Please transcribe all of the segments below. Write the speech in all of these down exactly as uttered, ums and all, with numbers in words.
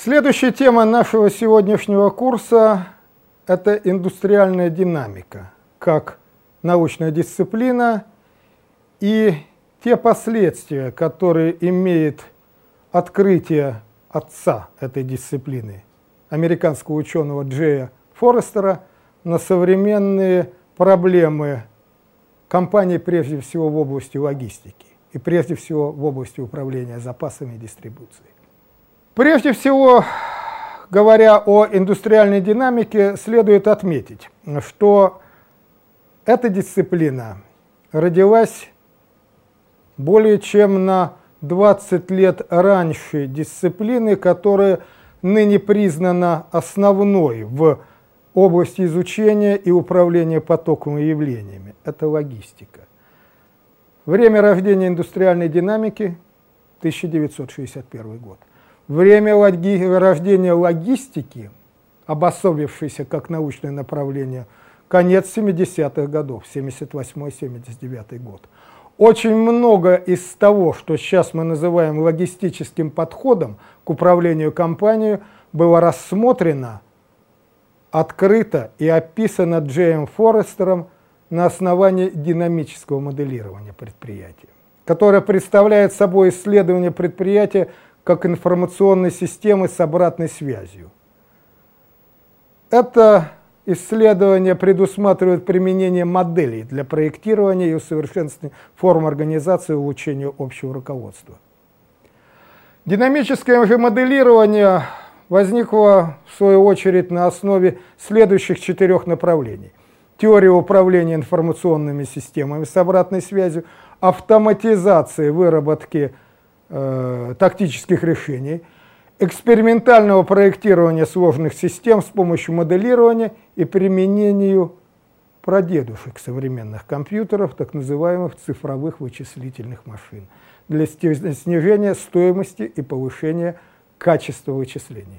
Следующая тема нашего сегодняшнего курса – это индустриальная динамика, как научная дисциплина и те последствия, которые имеет открытие отца этой дисциплины, американского ученого Джея Форестера, на современные проблемы компаний, прежде всего в области логистики и прежде всего в области управления запасами и дистрибуцией. Прежде всего, говоря о индустриальной динамике, следует отметить, что эта дисциплина родилась более чем на двадцать лет раньше дисциплины, которая ныне признана основной в области изучения и управления потоковыми явлениями. Это логистика. Время рождения индустриальной динамики – тысяча девятьсот шестьдесят первый год. Время логи... рождения логистики, обособившейся как научное направление, конец семидесятых годов, семьдесят восьмой — семьдесят девятый год. Очень много из того, что сейчас мы называем логистическим подходом к управлению компанией, было рассмотрено, открыто и описано Джеем Форестером на основании динамического моделирования предприятия, которое представляет собой исследование предприятия как информационной системы с обратной связью. Это исследование предусматривает применение моделей для проектирования и усовершенствования форм организации и улучшения общего руководства. Динамическое же моделирование возникло, в свою очередь, на основе следующих четырех направлений. Теория управления информационными системами с обратной связью, автоматизация выработки э, тактических решений, экспериментального проектирования сложных систем с помощью моделирования и применению прадедушек современных компьютеров, так называемых цифровых вычислительных машин, для снижения стоимости и повышения качества вычислений.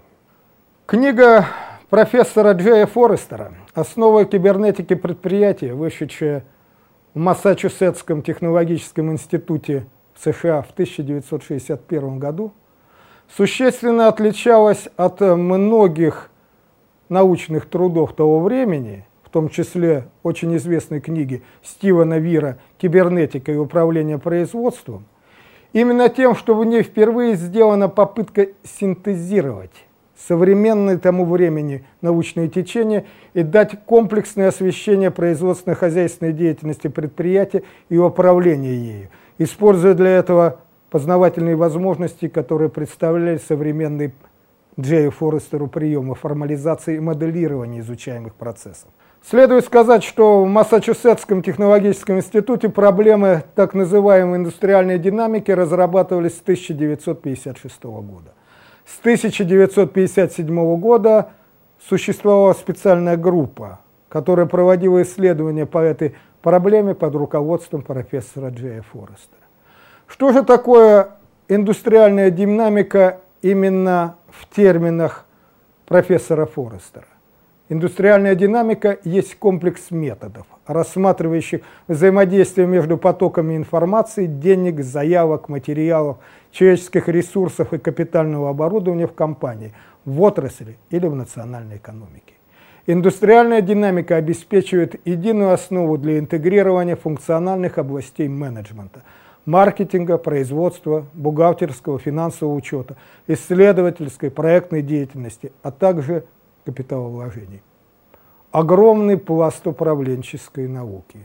Книга профессора Джея Форестера «Основы кибернетики предприятия», вышедшая в Массачусетском технологическом институте в США в тысяча девятьсот шестьдесят первом году, существенно отличалась от многих научных трудов того времени, в том числе очень известной книги Стивена Вира «Кибернетика и управление производством», именно тем, что в ней впервые сделана попытка синтезировать современные тому времени научные течения и дать комплексное освещение производственно-хозяйственной деятельности предприятия и управления ею, используя для этого познавательные возможности, которые представляли современные Джею Форестеру приемы формализации и моделирования изучаемых процессов. Следует сказать, что в Массачусетском технологическом институте проблемы так называемой индустриальной динамики разрабатывались с тысяча девятьсот пятьдесят шестого года. С тысяча девятьсот пятьдесят седьмого года существовала специальная группа, которая проводила исследования по этой проблеме под руководством профессора Джея Форестера. Что же такое индустриальная динамика именно в терминах профессора Форестера? Индустриальная динамика есть комплекс методов, рассматривающих взаимодействие между потоками информации, денег, заявок, материалов, человеческих ресурсов и капитального оборудования в компании, в отрасли или в национальной экономике. Индустриальная динамика обеспечивает единую основу для интегрирования функциональных областей менеджмента, маркетинга, производства, бухгалтерского, финансового учета, исследовательской, проектной деятельности, а также капиталовложений. Огромный пласт управленческой науки.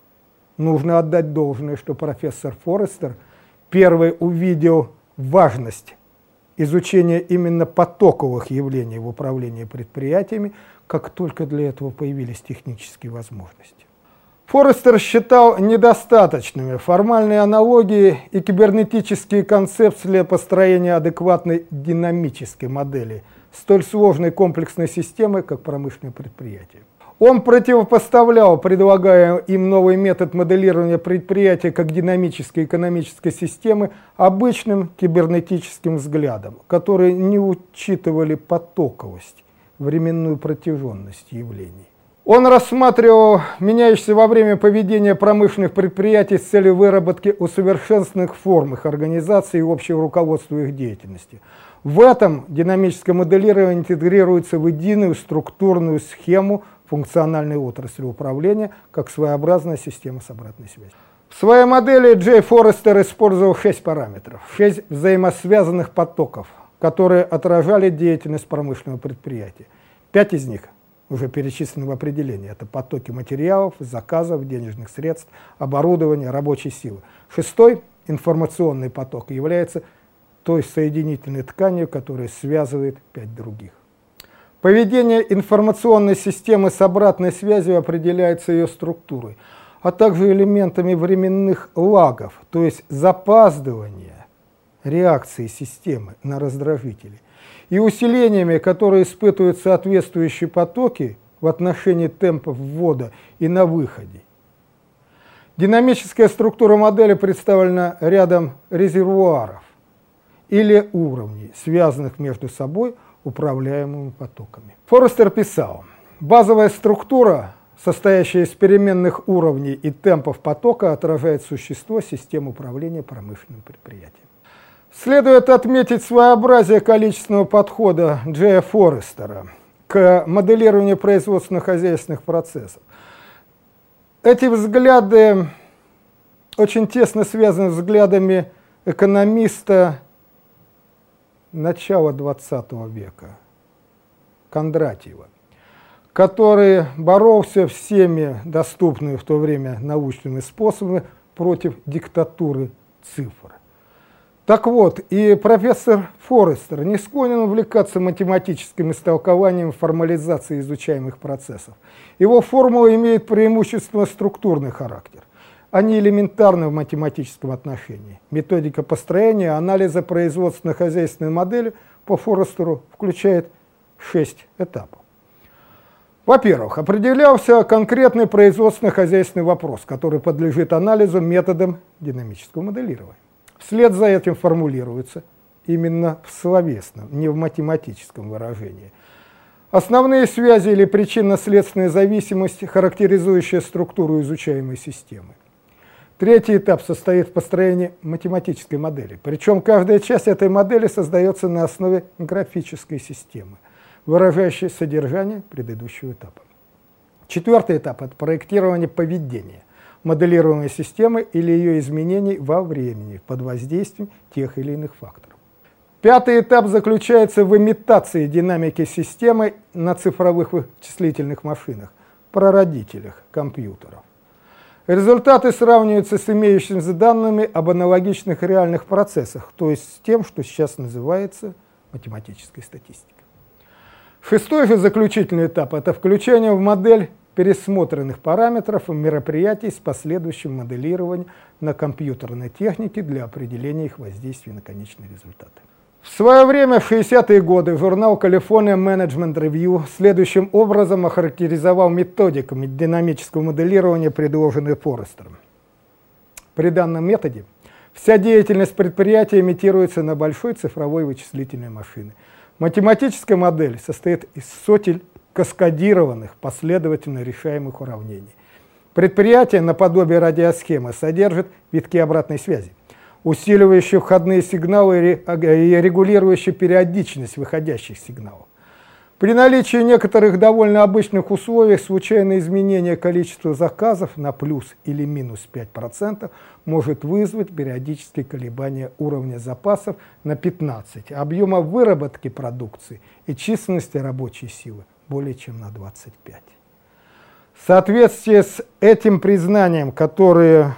Нужно отдать должное, что профессор Форестер первый увидел важность изучения именно потоковых явлений в управлении предприятиями, как только для этого появились технические возможности. Форестер считал недостаточными формальные аналогии и кибернетические концепции для построения адекватной динамической модели столь сложной комплексной системы, как промышленное предприятие. Он противопоставлял предлагаемый им новый метод моделирования предприятия как динамической экономической системы обычным кибернетическим взглядам, которые не учитывали потоковость, временную протяженность явлений. Он рассматривал меняющиеся во время поведения промышленных предприятий с целью выработки усовершенствованных форм их организации и общего руководства их деятельности. В этом динамическое моделирование интегрируется в единую структурную схему функциональной отрасли управления, как своеобразная система с обратной связью. В своей модели Джей Форестер использовал шесть параметров, шесть взаимосвязанных потоков, которые отражали деятельность промышленного предприятия. Пять из них уже перечислены в определении. Это потоки материалов, заказов, денежных средств, оборудования, рабочей силы. Шестой, информационный поток, является той соединительной тканью, которая связывает пять других. Поведение информационной системы с обратной связью определяется ее структурой, а также элементами временных лагов, то есть запаздывания реакции системы на раздражители, и усилениями, которые испытывают соответствующие потоки в отношении темпов ввода и на выходе. Динамическая структура модели представлена рядом резервуаров или уровней, связанных между собой управляемыми потоками. Форестер писал: базовая структура, состоящая из переменных уровней и темпов потока, отражает существо системы управления промышленным предприятием. Следует отметить своеобразие количественного подхода Джея Форестера к моделированию производственно-хозяйственных процессов. Эти взгляды очень тесно связаны с взглядами экономиста начала двадцатого века Кондратьева, который боролся всеми доступными в то время научными способами против диктатуры цифр. Так вот, и профессор Форестер не склонен увлекаться математическим истолкованием и формализацией изучаемых процессов. Его формула имеет преимущественно структурный характер. Они элементарны в математическом отношении. Методика построения и анализа производственно-хозяйственной модели по Форестеру включает шесть этапов. Во-первых, определялся конкретный производственно-хозяйственный вопрос, который подлежит анализу методом динамического моделирования. Вслед за этим формулируется именно в словесном, не в математическом выражении основные связи или причинно-следственные зависимости, характеризующие структуру изучаемой системы. Третий этап состоит в построении математической модели, причем каждая часть этой модели создается на основе графической системы, выражающей содержание предыдущего этапа. Четвертый этап – это проектирование поведения моделируемой системы или ее изменений во времени под воздействием тех или иных факторов. Пятый этап заключается в имитации динамики системы на цифровых вычислительных машинах, прародителях компьютеров. Результаты сравниваются с имеющимися данными об аналогичных реальных процессах, то есть с тем, что сейчас называется математической статистикой. Шестой же заключительный этап – это включение в модель пересмотренных параметров и мероприятий с последующим моделированием на компьютерной технике для определения их воздействия на конечные результаты. В свое время, в шестидесятые годы, журнал California Management Review следующим образом охарактеризовал методику динамического моделирования, предложенную Форестером. При данном методе вся деятельность предприятия имитируется на большой цифровой вычислительной машине. Математическая модель состоит из сотен каскадированных, последовательно решаемых уравнений. Предприятие, наподобие радиосхемы, содержит витки обратной связи, усиливающие входные сигналы и регулирующие периодичность выходящих сигналов. При наличии некоторых довольно обычных условий случайное изменение количества заказов на плюс или минус пять процентов может вызвать периодические колебания уровня запасов на пятнадцать процентов, объема выработки продукции и численности рабочей силы более чем на двадцать пять процентов. В соответствии с этим признанием, которое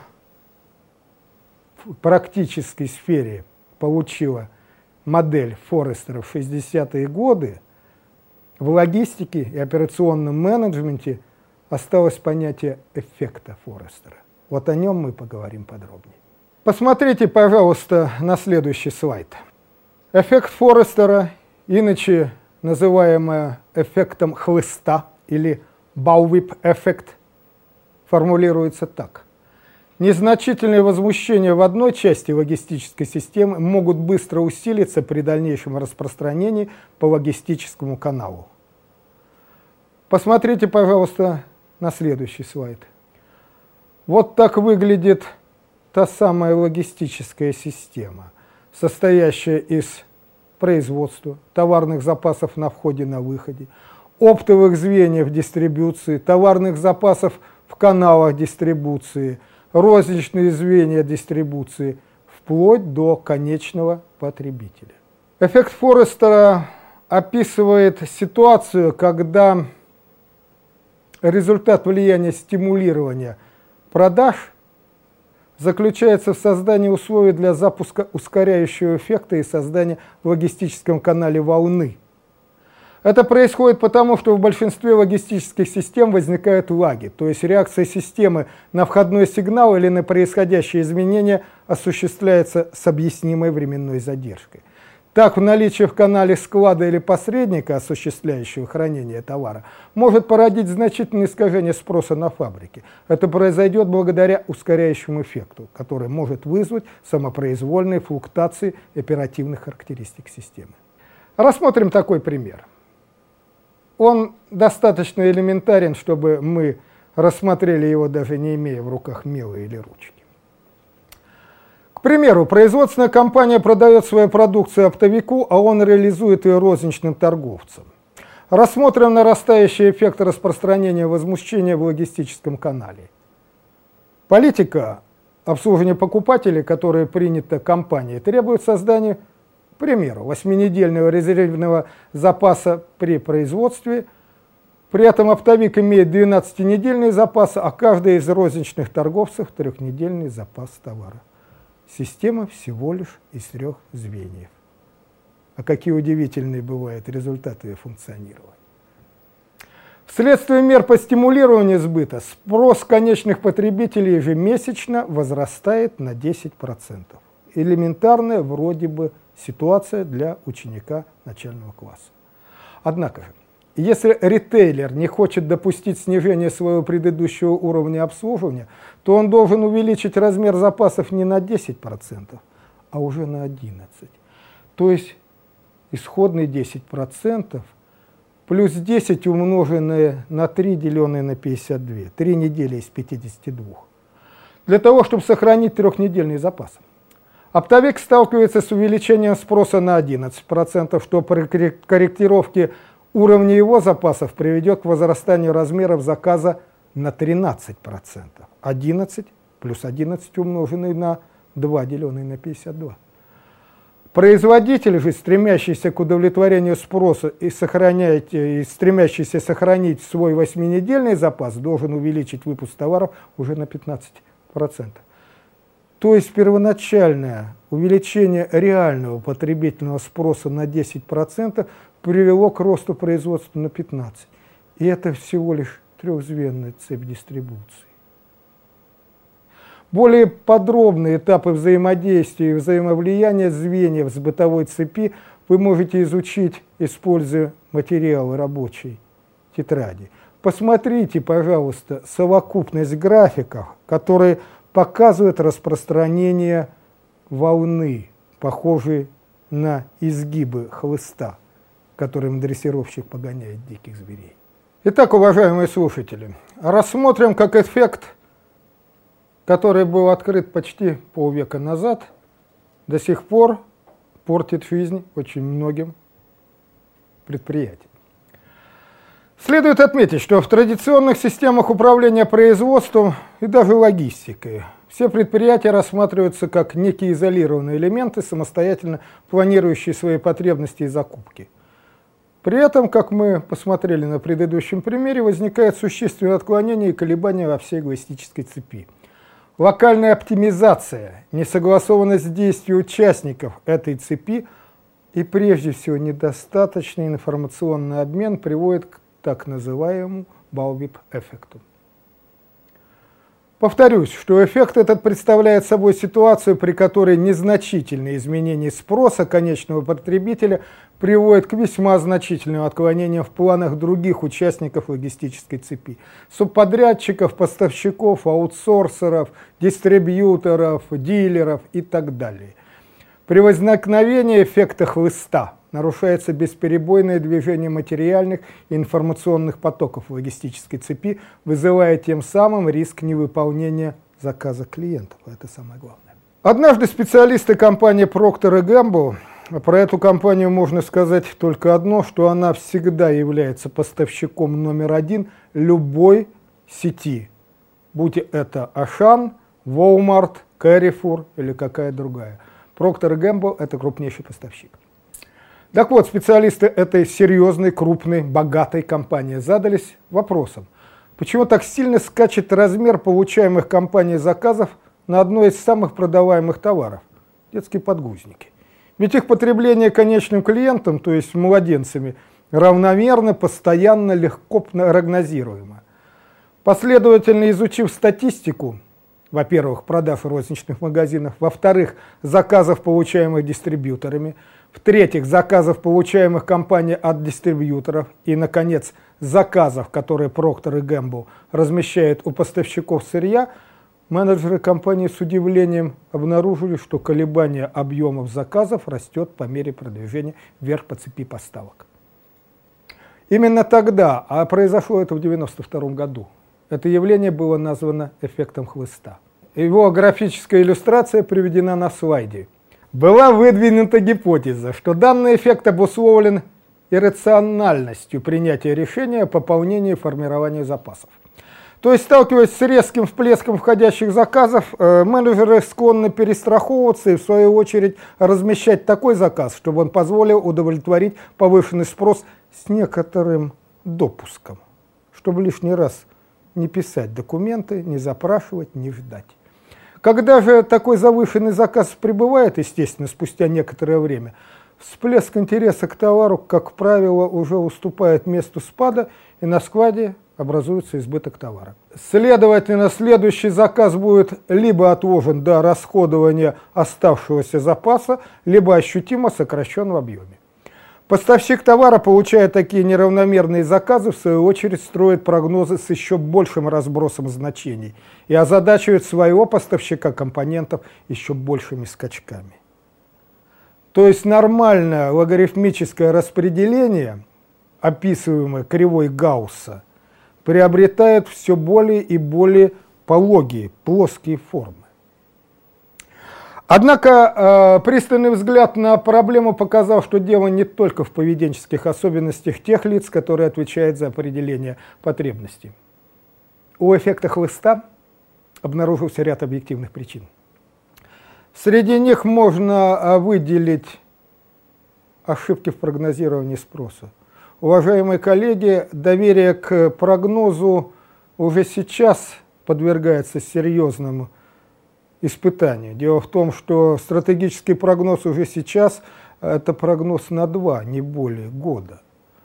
в практической сфере получила модель Форестера в шестидесятые годы, в логистике и операционном менеджменте осталось понятие эффекта Форестера. Вот о нем мы поговорим подробнее. Посмотрите, пожалуйста, на следующий слайд. Эффект Форестера, иначе называемый эффектом хлыста или Бауип-эффект, формулируется так. Незначительные возмущения в одной части логистической системы могут быстро усилиться при дальнейшем распространении по логистическому каналу. Посмотрите, пожалуйста, на следующий слайд. Вот так выглядит та самая логистическая система, состоящая из производства, товарных запасов на входе, на выходе, оптовых звеньев дистрибуции, товарных запасов в каналах дистрибуции, розничные звенья дистрибуции, вплоть до конечного потребителя. Эффект Форестера описывает ситуацию, когда результат влияния стимулирования продаж заключается в создании условий для запуска ускоряющего эффекта и создания в логистическом канале волны. Это происходит потому, что в большинстве логистических систем возникают лаги, то есть реакция системы на входной сигнал или на происходящие изменения осуществляется с объяснимой временной задержкой. Так, в наличии в канале склада или посредника, осуществляющего хранение товара, может породить значительное искажение спроса на фабрике. Это произойдет благодаря ускоряющему эффекту, который может вызвать самопроизвольные флуктуации оперативных характеристик системы. Рассмотрим такой пример. Он достаточно элементарен, чтобы мы рассмотрели его, даже не имея в руках мела или ручки. К примеру, производственная компания продает свою продукцию оптовику, а он реализует ее розничным торговцам. Рассмотрим нарастающий эффект распространения возмущения в логистическом канале. Политика обслуживания покупателей, которая принята компанией, требует создания, к примеру, восьминедельного резервного запаса при производстве. При этом оптовик имеет двенадцатинедельный запас, а каждый из розничных торговцев трехнедельный запас товара. Система всего лишь из трех звеньев. А какие удивительные бывают результаты ее функционирования. Вследствие мер по стимулированию сбыта спрос конечных потребителей ежемесячно возрастает на десять процентов. Элементарная вроде бы ситуация для ученика начального класса. Однако же, если ритейлер не хочет допустить снижения своего предыдущего уровня обслуживания, то он должен увеличить размер запасов не на десять процентов, а уже на одиннадцать процентов. То есть исходные десять процентов плюс десять умноженное на три, деленное на пятьдесят два. три недели из пятидесяти двух. Для того, чтобы сохранить трехнедельный запас. Оптовик сталкивается с увеличением спроса на одиннадцать процентов, что при корректировке уровня его запасов приведет к возрастанию размеров заказа на тринадцать процентов. одиннадцать плюс одиннадцать умноженный на два, деленное на пятьдесят два. Производитель же, стремящийся к удовлетворению спроса и, и стремящийся сохранить свой восьминедельный запас, должен увеличить выпуск товаров уже на пятнадцать процентов. То есть первоначальное увеличение реального потребительного спроса на десять процентов привело к росту производства на пятнадцать процентов. И это всего лишь трехзвенная цепь дистрибуции. Более подробные этапы взаимодействия и взаимовлияния звеньев с бытовой цепи вы можете изучить, используя материалы рабочей тетради. Посмотрите, пожалуйста, совокупность графиков, которые показывают распространение волны, похожей на изгибы хлыста, которым дрессировщик погоняет диких зверей. Итак, уважаемые слушатели, рассмотрим, как эффект, который был открыт почти полвека назад, до сих пор портит жизнь очень многим предприятиям. Следует отметить, что в традиционных системах управления производством и даже логистикой все предприятия рассматриваются как некие изолированные элементы, самостоятельно планирующие свои потребности и закупки. При этом, как мы посмотрели на предыдущем примере, возникает существенное отклонение и колебания во всей логистической цепи. Локальная оптимизация, несогласованность действий участников этой цепи и, прежде всего, недостаточный информационный обмен приводит к так называемому Балбип-эффекту. Повторюсь, что эффект этот представляет собой ситуацию, при которой незначительные изменения спроса конечного потребителя приводят к весьма значительным отклонениям в планах других участников логистической цепи: субподрядчиков, поставщиков, аутсорсеров, дистрибьюторов, дилеров и так далее. При возникновении эффекта хлыста нарушается бесперебойное движение материальных и информационных потоков в логистической цепи, вызывая тем самым риск невыполнения заказа клиентов. Это самое главное. Однажды специалисты компании Procter энд Gamble про эту компанию можно сказать только одно, что она всегда является поставщиком номер один любой сети, будь это Ашан, Walmart, Carrefour или какая другая. Procter и Gamble – это крупнейший поставщик. Так вот, специалисты этой серьезной, крупной, богатой компании задались вопросом, почему так сильно скачет размер получаемых компанией заказов на одной из самых продаваемых товаров – детские подгузники. Ведь их потребление конечным клиентам, то есть младенцами, равномерно, постоянно, легко прогнозируемо. Последовательно изучив статистику, во-первых, продаж в розничных магазинах, во-вторых, заказов, получаемых дистрибьюторами, в-третьих, заказов, получаемых компанией от дистрибьюторов, и, наконец, заказов, которые Procter и Gamble размещают у поставщиков сырья, менеджеры компании с удивлением обнаружили, что колебание объемов заказов растет по мере продвижения вверх по цепи поставок. Именно тогда, а произошло это в девяносто втором году, это явление было названо эффектом хлыста. Его графическая иллюстрация приведена на слайде. Была выдвинута гипотеза, что данный эффект обусловлен иррациональностью принятия решения о пополнении и формировании запасов. То есть, сталкиваясь с резким всплеском входящих заказов, менеджеры склонны перестраховываться и, в свою очередь, размещать такой заказ, чтобы он позволил удовлетворить повышенный спрос с некоторым допуском, чтобы лишний раз не писать документы, не запрашивать, не ждать. Когда же такой завышенный заказ прибывает, естественно, спустя некоторое время, всплеск интереса к товару, как правило, уже уступает месту спада, и на складе образуется избыток товара. Следовательно, следующий заказ будет либо отложен до расходования оставшегося запаса, либо ощутимо сокращен в объеме. Поставщик товара, получая такие неравномерные заказы, в свою очередь строит прогнозы с еще большим разбросом значений и озадачивает своего поставщика компонентов еще большими скачками. То есть нормальное логарифмическое распределение, описываемое кривой Гаусса, приобретает все более и более пологие, плоские формы. Однако э, пристальный взгляд на проблему показал, что дело не только в поведенческих особенностях тех лиц, которые отвечают за определение потребностей. У эффекта хлыста обнаружился ряд объективных причин. Среди них можно выделить ошибки в прогнозировании спроса. Уважаемые коллеги, доверие к прогнозу уже сейчас подвергается серьезному испытанию. Дело в том, что стратегический прогноз уже сейчас – это прогноз на два, не более года.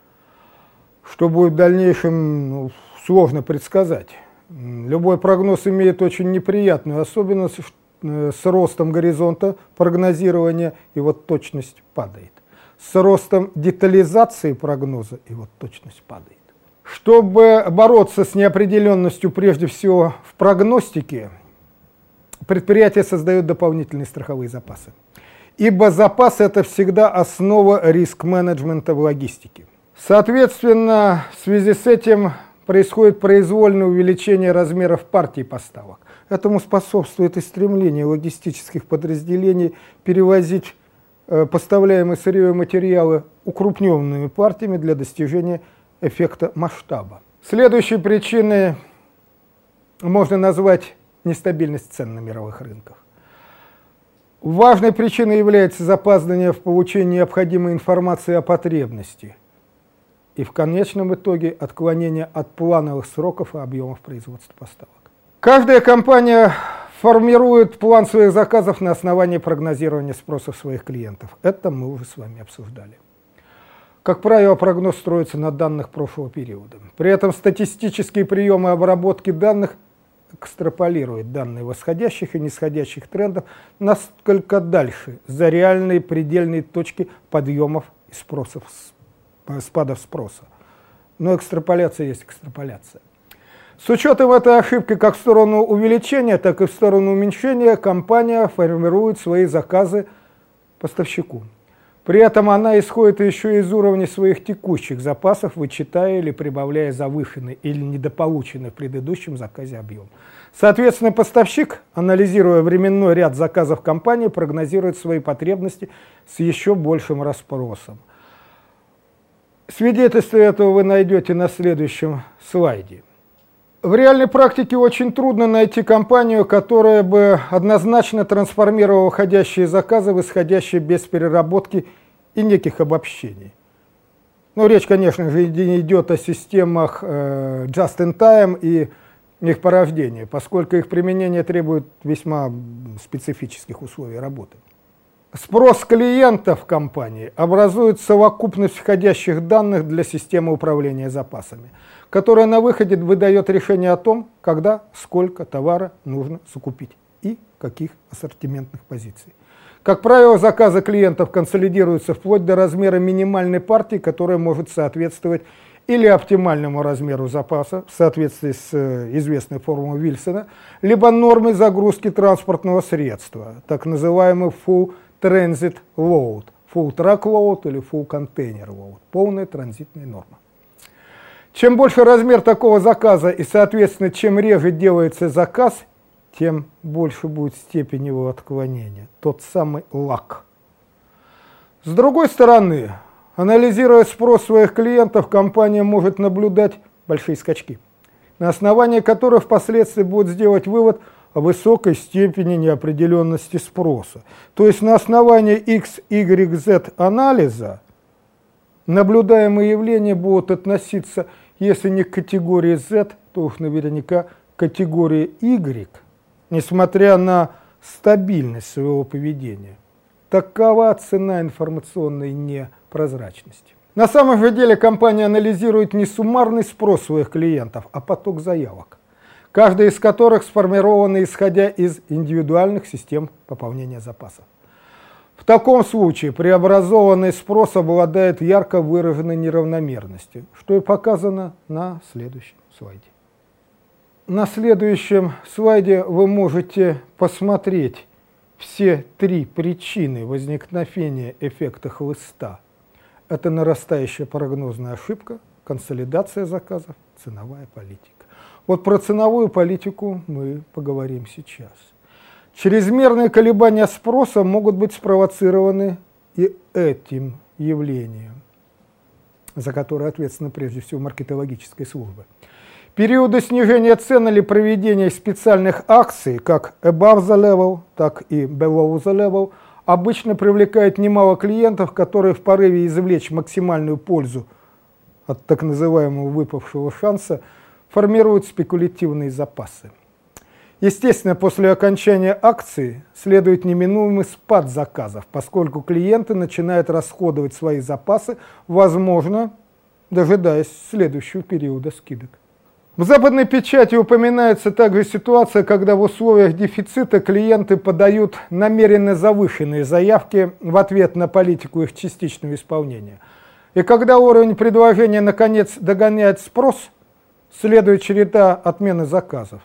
Что будет в дальнейшем, ну, сложно предсказать. Любой прогноз имеет очень неприятную особенность с ростом горизонта прогнозирования, и вот точность падает. С ростом детализации прогноза, и вот точность падает. Чтобы бороться с неопределенностью прежде всего в прогностике, предприятия создают дополнительные страховые запасы. Ибо запас – это всегда основа риск-менеджмента в логистике. Соответственно, в связи с этим происходит произвольное увеличение размеров партий поставок. Этому способствует и стремление логистических подразделений перевозить э, поставляемые сырье и материалы укрупненными партиями для достижения эффекта масштаба. Следующей причиной можно назвать нестабильность цен на мировых рынках. Важной причиной является запаздывание в получении необходимой информации о потребности и в конечном итоге отклонение от плановых сроков и объемов производства поставок. Каждая компания формирует план своих заказов на основании прогнозирования спроса своих клиентов. Это мы уже с вами обсуждали. Как правило, прогноз строится на данных прошлого периода. При этом статистические приемы обработки данных экстраполирует данные восходящих и нисходящих трендов насколько дальше за реальные предельные точки подъемов и спросов, спадов спроса. Но экстраполяция есть экстраполяция. С учетом этой ошибки как в сторону увеличения, так и в сторону уменьшения компания формирует свои заказы поставщику. При этом она исходит еще из уровня своих текущих запасов, вычитая или прибавляя завышенный или недополученный в предыдущем заказе объем. Соответственно, поставщик, анализируя временной ряд заказов компании, прогнозирует свои потребности с еще большим расспросом. Свидетельство этого вы найдете на следующем слайде. В реальной практике очень трудно найти компанию, которая бы однозначно трансформировала входящие заказы в исходящие без переработки и неких обобщений. Ну, речь, конечно же, не идет о системах э, just-in-time и их порождения, поскольку их применение требует весьма специфических условий работы. Спрос клиентов компании образует совокупность входящих данных для системы управления запасами, которая на выходе выдает решение о том, когда, сколько товара нужно закупить и каких ассортиментных позиций. Как правило, заказы клиентов консолидируются вплоть до размера минимальной партии, которая может соответствовать или оптимальному размеру запаса в соответствии с известной формулой Вильсона, либо нормой загрузки транспортного средства, так называемый full transit load, full truck load или full container load, полная транзитная норма. Чем больше размер такого заказа и, соответственно, чем реже делается заказ, тем больше будет степень его отклонения, тот самый лаг. С другой стороны, анализируя спрос своих клиентов, компания может наблюдать большие скачки, на основании которых впоследствии будет сделать вывод о высокой степени неопределенности спроса. То есть на основании X, Y, Z анализа наблюдаемые явления будут относиться, если не к категории Z, то уж наверняка к категории Y, несмотря на стабильность своего поведения. Такова цена информационной непрозрачности. На самом же деле компания анализирует не суммарный спрос своих клиентов, а поток заявок, каждая из которых сформирована исходя из индивидуальных систем пополнения запасов. В таком случае преобразованный спрос обладает ярко выраженной неравномерностью, что и показано на следующем слайде. На следующем слайде вы можете посмотреть все три причины возникновения эффекта хлыста. Это нарастающая прогнозная ошибка, консолидация заказов, ценовая политика. Вот про ценовую политику мы поговорим сейчас. Чрезмерные колебания спроса могут быть спровоцированы и этим явлением, за которое ответственна прежде всего маркетологическая служба. Периоды снижения цен или проведения специальных акций, как above the level, так и below the level, обычно привлекают немало клиентов, которые в порыве извлечь максимальную пользу от так называемого выпавшего шанса формируют спекулятивные запасы. Естественно, после окончания акции следует неминуемый спад заказов, поскольку клиенты начинают расходовать свои запасы, возможно, дожидаясь следующего периода скидок. В западной печати упоминается также ситуация, когда в условиях дефицита клиенты подают намеренно завышенные заявки в ответ на политику их частичного исполнения. И когда уровень предложения наконец догоняет спрос, следует череда отмены заказов.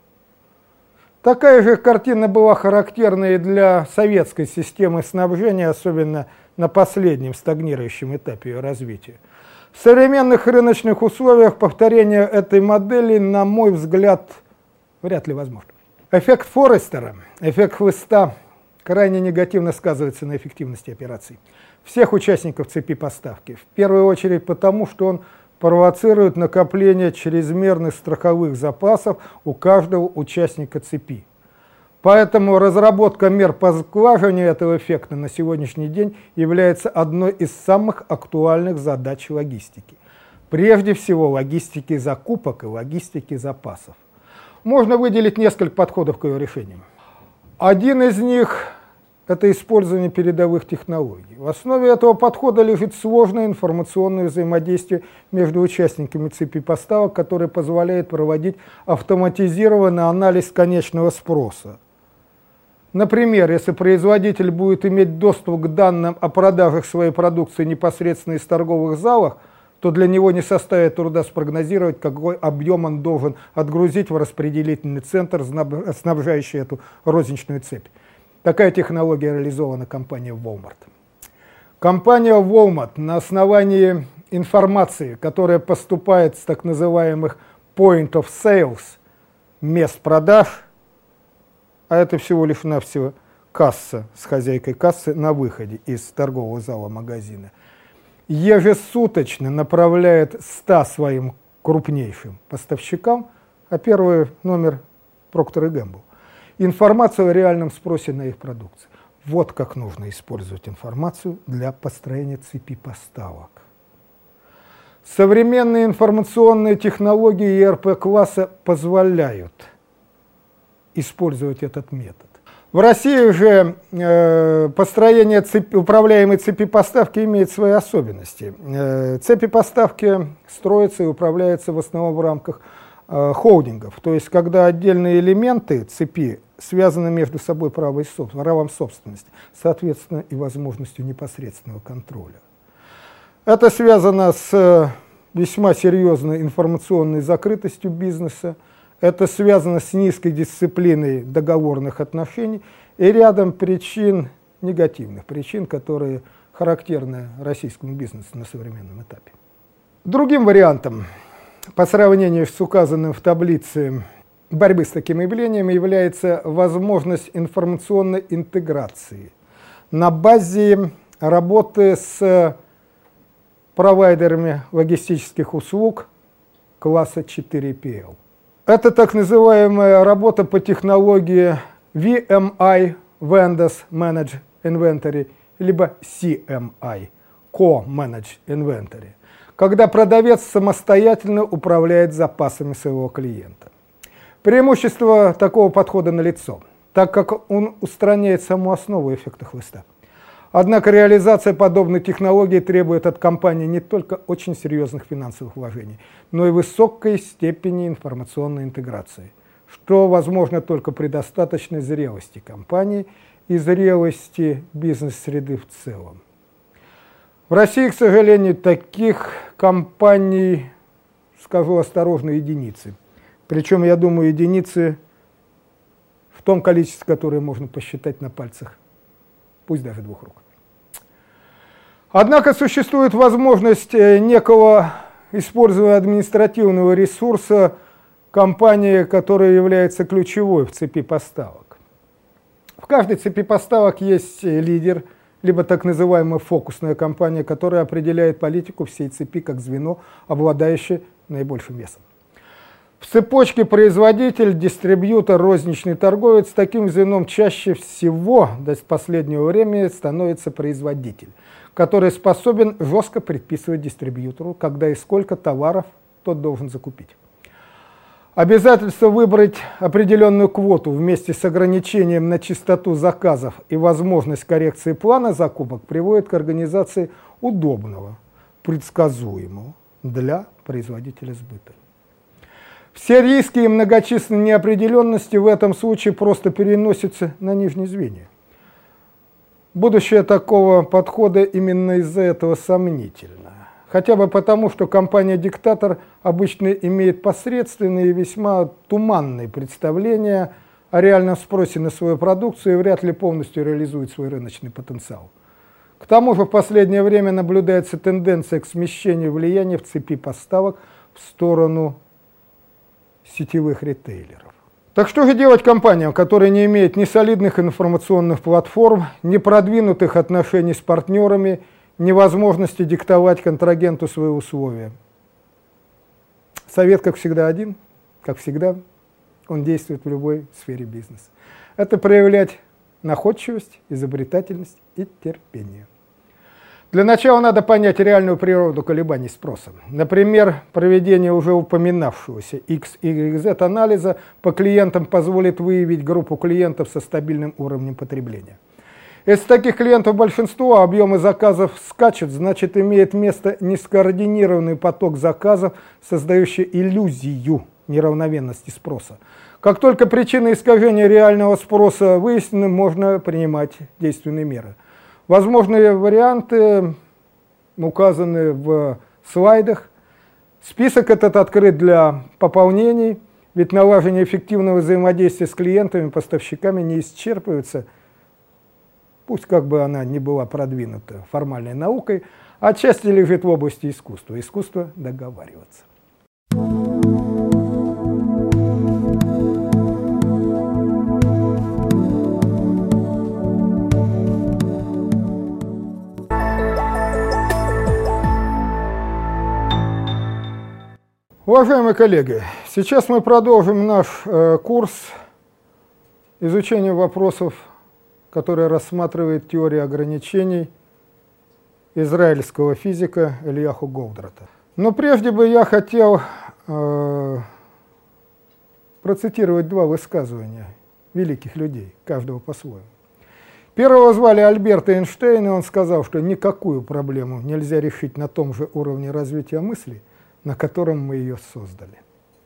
Такая же картина была характерна и для советской системы снабжения, особенно на последнем стагнирующем этапе ее развития. В современных рыночных условиях повторение этой модели, на мой взгляд, вряд ли возможно. Эффект Форестера, эффект хлыста, крайне негативно сказывается на эффективности операций всех участников цепи поставки. В первую очередь потому, что он провоцирует накопление чрезмерных страховых запасов у каждого участника цепи. Поэтому разработка мер по сглаживанию этого эффекта на сегодняшний день является одной из самых актуальных задач логистики. Прежде всего логистики закупок и логистики запасов. Можно выделить несколько подходов к ее решению. Один из них – это использование передовых технологий. В основе этого подхода лежит сложное информационное взаимодействие между участниками цепи поставок, которое позволяет проводить автоматизированный анализ конечного спроса. Например, если производитель будет иметь доступ к данным о продажах своей продукции непосредственно из торговых залов, то для него не составит труда спрогнозировать, какой объем он должен отгрузить в распределительный центр, снабжающий эту розничную цепь. Такая технология реализована компанией Walmart. Компания Walmart на основании информации, которая поступает с так называемых point of sales, мест продаж, а это всего лишь навсего касса с хозяйкой кассы на выходе из торгового зала магазина, ежесуточно направляет ста своим крупнейшим поставщикам, а первый номер Procter и Gamble, информацию о реальном спросе на их продукцию. Вот как нужно использовать информацию для построения цепи поставок. Современные информационные технологии и эр пэ-класса позволяют использовать этот метод. В России же э, построение цепи, управляемой цепи поставки имеет свои особенности. Э, цепи поставки строятся и управляются в основном в рамках э, холдингов, то есть когда отдельные элементы цепи связаны между собой правом собственности, соответственно, и возможностью непосредственного контроля. Это связано с весьма серьезной информационной закрытостью бизнеса, это связано с низкой дисциплиной договорных отношений и рядом причин, негативных причин, которые характерны российскому бизнесу на современном этапе. Другим вариантом, по сравнению с указанным в таблице, борьбы с таким явлением является возможность информационной интеграции на базе работы с провайдерами логистических услуг класса четыре пи эл. Это так называемая работа по технологии ви эм ай, Vendors Managed Inventory, либо си эм ай, Co-Managed Inventory, когда продавец самостоятельно управляет запасами своего клиента. Преимущество такого подхода налицо, так как он устраняет саму основу эффекта хлыста. Однако реализация подобной технологии требует от компании не только очень серьезных финансовых вложений, но и высокой степени информационной интеграции, что возможно только при достаточной зрелости компании и зрелости бизнес-среды в целом. В России, к сожалению, таких компаний, скажу осторожно, единицы. Причем, я думаю, единицы в том количестве, которое можно посчитать на пальцах, пусть даже двух рук. Однако существует возможность некого использования административного ресурса компании, которая является ключевой в цепи поставок. В каждой цепи поставок есть лидер, либо так называемая фокусная компания, которая определяет политику всей цепи как звено, обладающее наибольшим весом. В цепочке производитель, дистрибьютор, розничный торговец таким звеном чаще всего до последнего времени становится производитель, который способен жестко предписывать дистрибьютору, когда и сколько товаров тот должен закупить. Обязательство выбрать определенную квоту вместе с ограничением на частоту заказов и возможность коррекции плана закупок приводит к организации удобного, предсказуемого для производителя сбыта. Все риски и многочисленные неопределенности в этом случае просто переносятся на нижние звенья. Будущее такого подхода именно из-за этого сомнительно. Хотя бы потому, что компания-диктатор обычно имеет посредственные и весьма туманные представления о реальном спросе на свою продукцию и вряд ли полностью реализует свой рыночный потенциал. К тому же в последнее время наблюдается тенденция к смещению влияния в цепи поставок в сторону сетевых ритейлеров. Так что же делать компаниям, которые не имеют ни солидных информационных платформ, ни продвинутых отношений с партнерами, ни возможности диктовать контрагенту свои условия? Совет, как всегда, один, как всегда, он действует в любой сфере бизнеса. Это проявлять находчивость, изобретательность и терпение. Для начала надо понять реальную природу колебаний спроса. Например, проведение уже упоминавшегося икс игрек зет анализа по клиентам позволит выявить группу клиентов со стабильным уровнем потребления. Если таких клиентов большинство, объемы заказов скачут, значит имеет место нескоординированный поток заказов, создающий иллюзию неравномерности спроса. Как только причины искажения реального спроса выяснены, можно принимать действенные меры. Возможные варианты указаны в слайдах. Список этот открыт для пополнений, ведь налаживание эффективного взаимодействия с клиентами и поставщиками не исчерпывается пусть как бы она не была продвинута формальной наукой, отчасти лежит в области искусства, искусства договариваться. Уважаемые коллеги, сейчас мы продолжим наш э, курс изучения вопросов, который рассматривает теория ограничений израильского физика Элияху Голдрата. Но прежде бы я хотел э, процитировать два высказывания великих людей, каждого по-своему. Первого звали Альберт Эйнштейн, и он сказал, что никакую проблему нельзя решить на том же уровне развития мысли, на котором мы ее создали.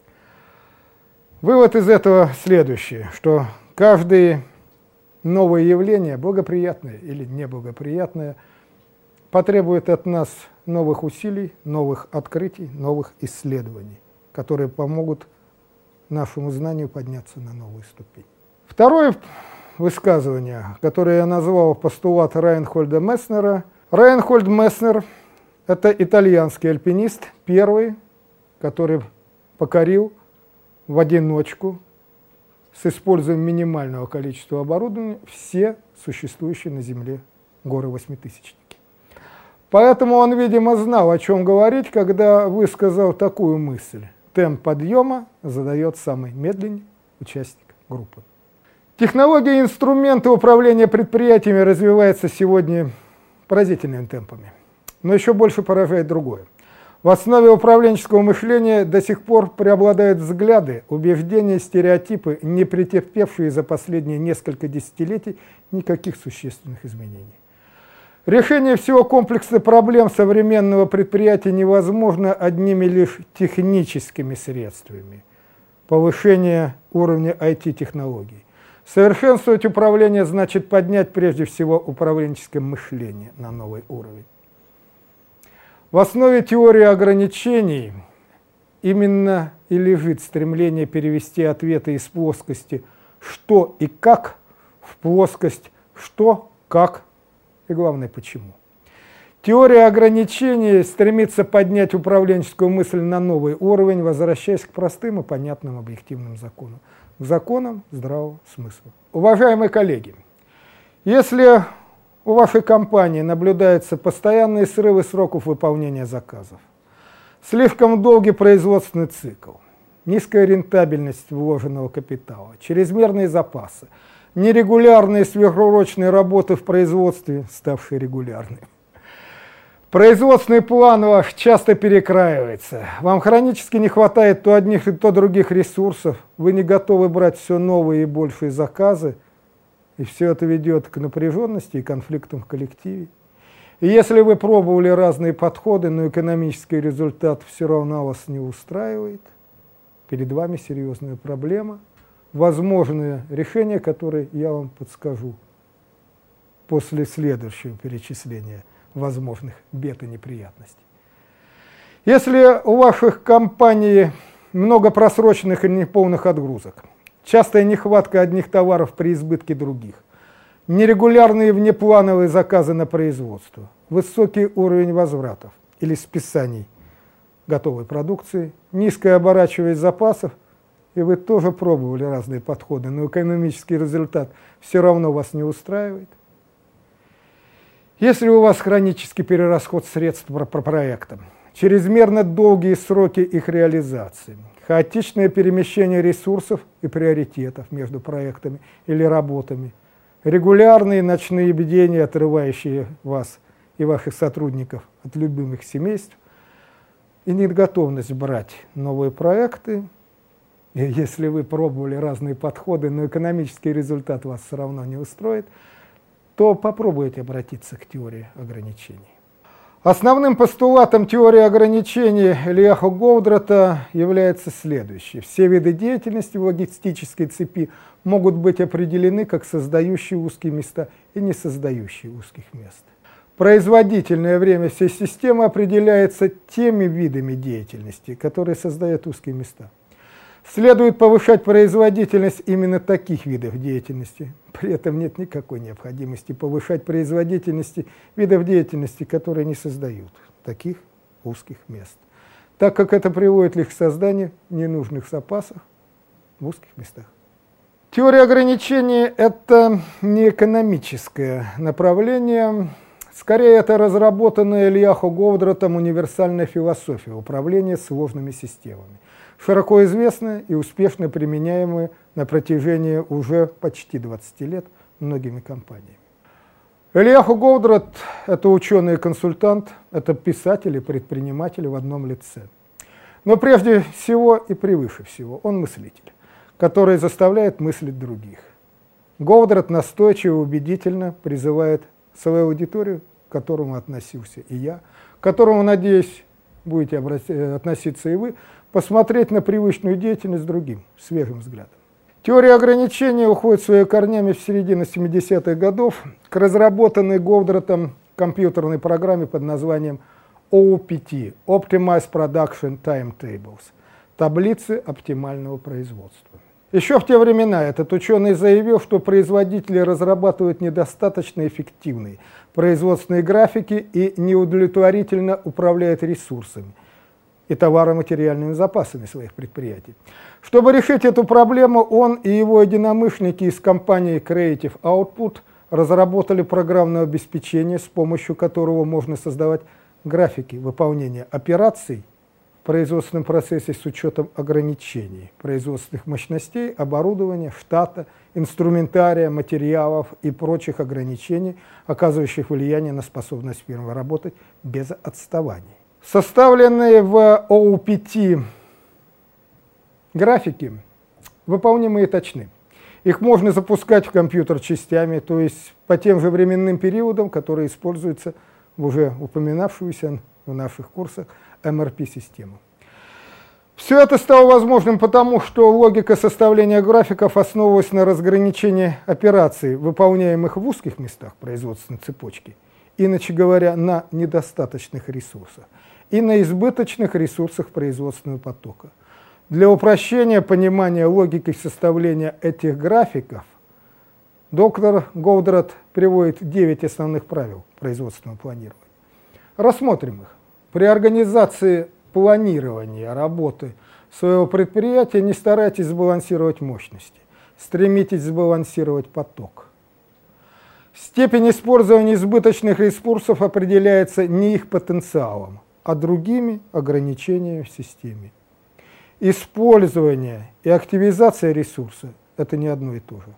Вывод из этого следующий, что каждое новое явление, благоприятное или неблагоприятное, потребует от нас новых усилий, новых открытий, новых исследований, которые помогут нашему знанию подняться на новую ступень. Второе высказывание, которое я назвал постулат Райнхольда Месснера. Райнхольд Месснер – это итальянский альпинист, первый, который покорил в одиночку с использованием минимального количества оборудования все существующие на Земле горы-восьмитысячники. Поэтому он, видимо, знал, о чем говорить, когда высказал такую мысль. Темп подъема задает самый медленный участник группы. Технология и инструменты управления предприятиями развиваются сегодня поразительными темпами. Но еще больше поражает другое. В основе управленческого мышления до сих пор преобладают взгляды, убеждения, стереотипы, не претерпевшие за последние несколько десятилетий никаких существенных изменений. Решение всего комплекса проблем современного предприятия невозможно одними лишь техническими средствами. Повышение уровня ай ти-технологий. Совершенствовать управление значит поднять прежде всего управленческое мышление на новый уровень. В основе теории ограничений именно и лежит стремление перевести ответы из плоскости «что» и «как» в плоскость «что», «как» и, главное, «почему». Теория ограничений стремится поднять управленческую мысль на новый уровень, возвращаясь к простым и понятным объективным законам, к законам здравого смысла. Уважаемые коллеги, если у вашей компании наблюдаются постоянные срывы сроков выполнения заказов, слишком долгий производственный цикл, низкая рентабельность вложенного капитала, чрезмерные запасы, нерегулярные сверхурочные работы в производстве, ставшие регулярными. Производственный план ваш часто перекраивается, вам хронически не хватает то одних, то других ресурсов, вы не готовы брать все новые и большие заказы, и все это ведет к напряженности и конфликтам в коллективе. И если вы пробовали разные подходы, но экономический результат все равно вас не устраивает, перед вами серьезная проблема, возможное решение, которое я вам подскажу после следующего перечисления возможных бед и неприятностей. Если у ваших компаний много просроченных и неполных отгрузок, частая нехватка одних товаров при избытке других, нерегулярные внеплановые заказы на производство, высокий уровень возвратов или списаний готовой продукции, низкая оборачиваемость запасов, и вы тоже пробовали разные подходы, но экономический результат все равно вас не устраивает. Если у вас хронический перерасход средств по проектам, чрезмерно долгие сроки их реализации, хаотичное перемещение ресурсов и приоритетов между проектами или работами, регулярные ночные бдения, отрывающие вас и ваших сотрудников от любимых семейств, и неготовность брать новые проекты, и если вы пробовали разные подходы, но экономический результат вас все равно не устроит, то попробуйте обратиться к теории ограничений. Основным постулатом теории ограничений Элияху Голдрата является следующее. Все виды деятельности в логистической цепи могут быть определены как создающие узкие места и не создающие узких мест. Производительное время всей системы определяется теми видами деятельности, которые создают узкие места. Следует повышать производительность именно таких видов деятельности. При этом нет никакой необходимости повышать производительность видов деятельности, которые не создают таких узких мест, так как это приводит лишь к созданию ненужных запасов в узких местах. Теория ограничений – это не экономическое направление, скорее это разработанная Элияху Говдратом универсальная философия управления сложными системами, широко известная и успешно применяемая на протяжении уже почти двадцати лет многими компаниями. Элияху Говдрат – это ученый и консультант, это писатель и предприниматель в одном лице. Но прежде всего и превыше всего он мыслитель, который заставляет мыслить других. Говдрат настойчиво и убедительно призывает свою аудиторию, к которому относился и я, к которому, надеюсь, будете относиться и вы, посмотреть на привычную деятельность другим, свежим взглядом. Теория ограничений уходит своими корнями в середину семидесятых годов к разработанной Говдратом компьютерной программе под названием о пи ти – Optimized Production Timetables – таблицы оптимального производства. Еще в те времена этот ученый заявил, что производители разрабатывают недостаточно эффективные производственные графики и неудовлетворительно управляют ресурсами и товаро-материальными запасами своих предприятий. Чтобы решить эту проблему, он и его единомышленники из компании Creative Output разработали программное обеспечение, с помощью которого можно создавать графики выполнения операций в производственном процессе с учетом ограничений производственных мощностей, оборудования, штата, инструментария, материалов и прочих ограничений, оказывающих влияние на способность фирмы работать без отставаний. Составленные в о пи ти графики выполнимы и точны. Их можно запускать в компьютер частями, то есть по тем же временным периодам, которые используются в уже упоминавшуюся в наших курсах эм эр пи-систему. Все это стало возможным потому, что логика составления графиков основывалась на разграничении операций, выполняемых в узких местах производственной цепочки, иначе говоря, на недостаточных ресурсах, и на избыточных ресурсах производственного потока. Для упрощения понимания логики составления этих графиков доктор Говдрат приводит девять основных правил производственного планирования. Рассмотрим их. При организации планирования работы своего предприятия не старайтесь сбалансировать мощности, стремитесь сбалансировать поток. Степень использования избыточных ресурсов определяется не их потенциалом, а другими ограничениями в системе. Использование и активизация ресурса – это не одно и то же.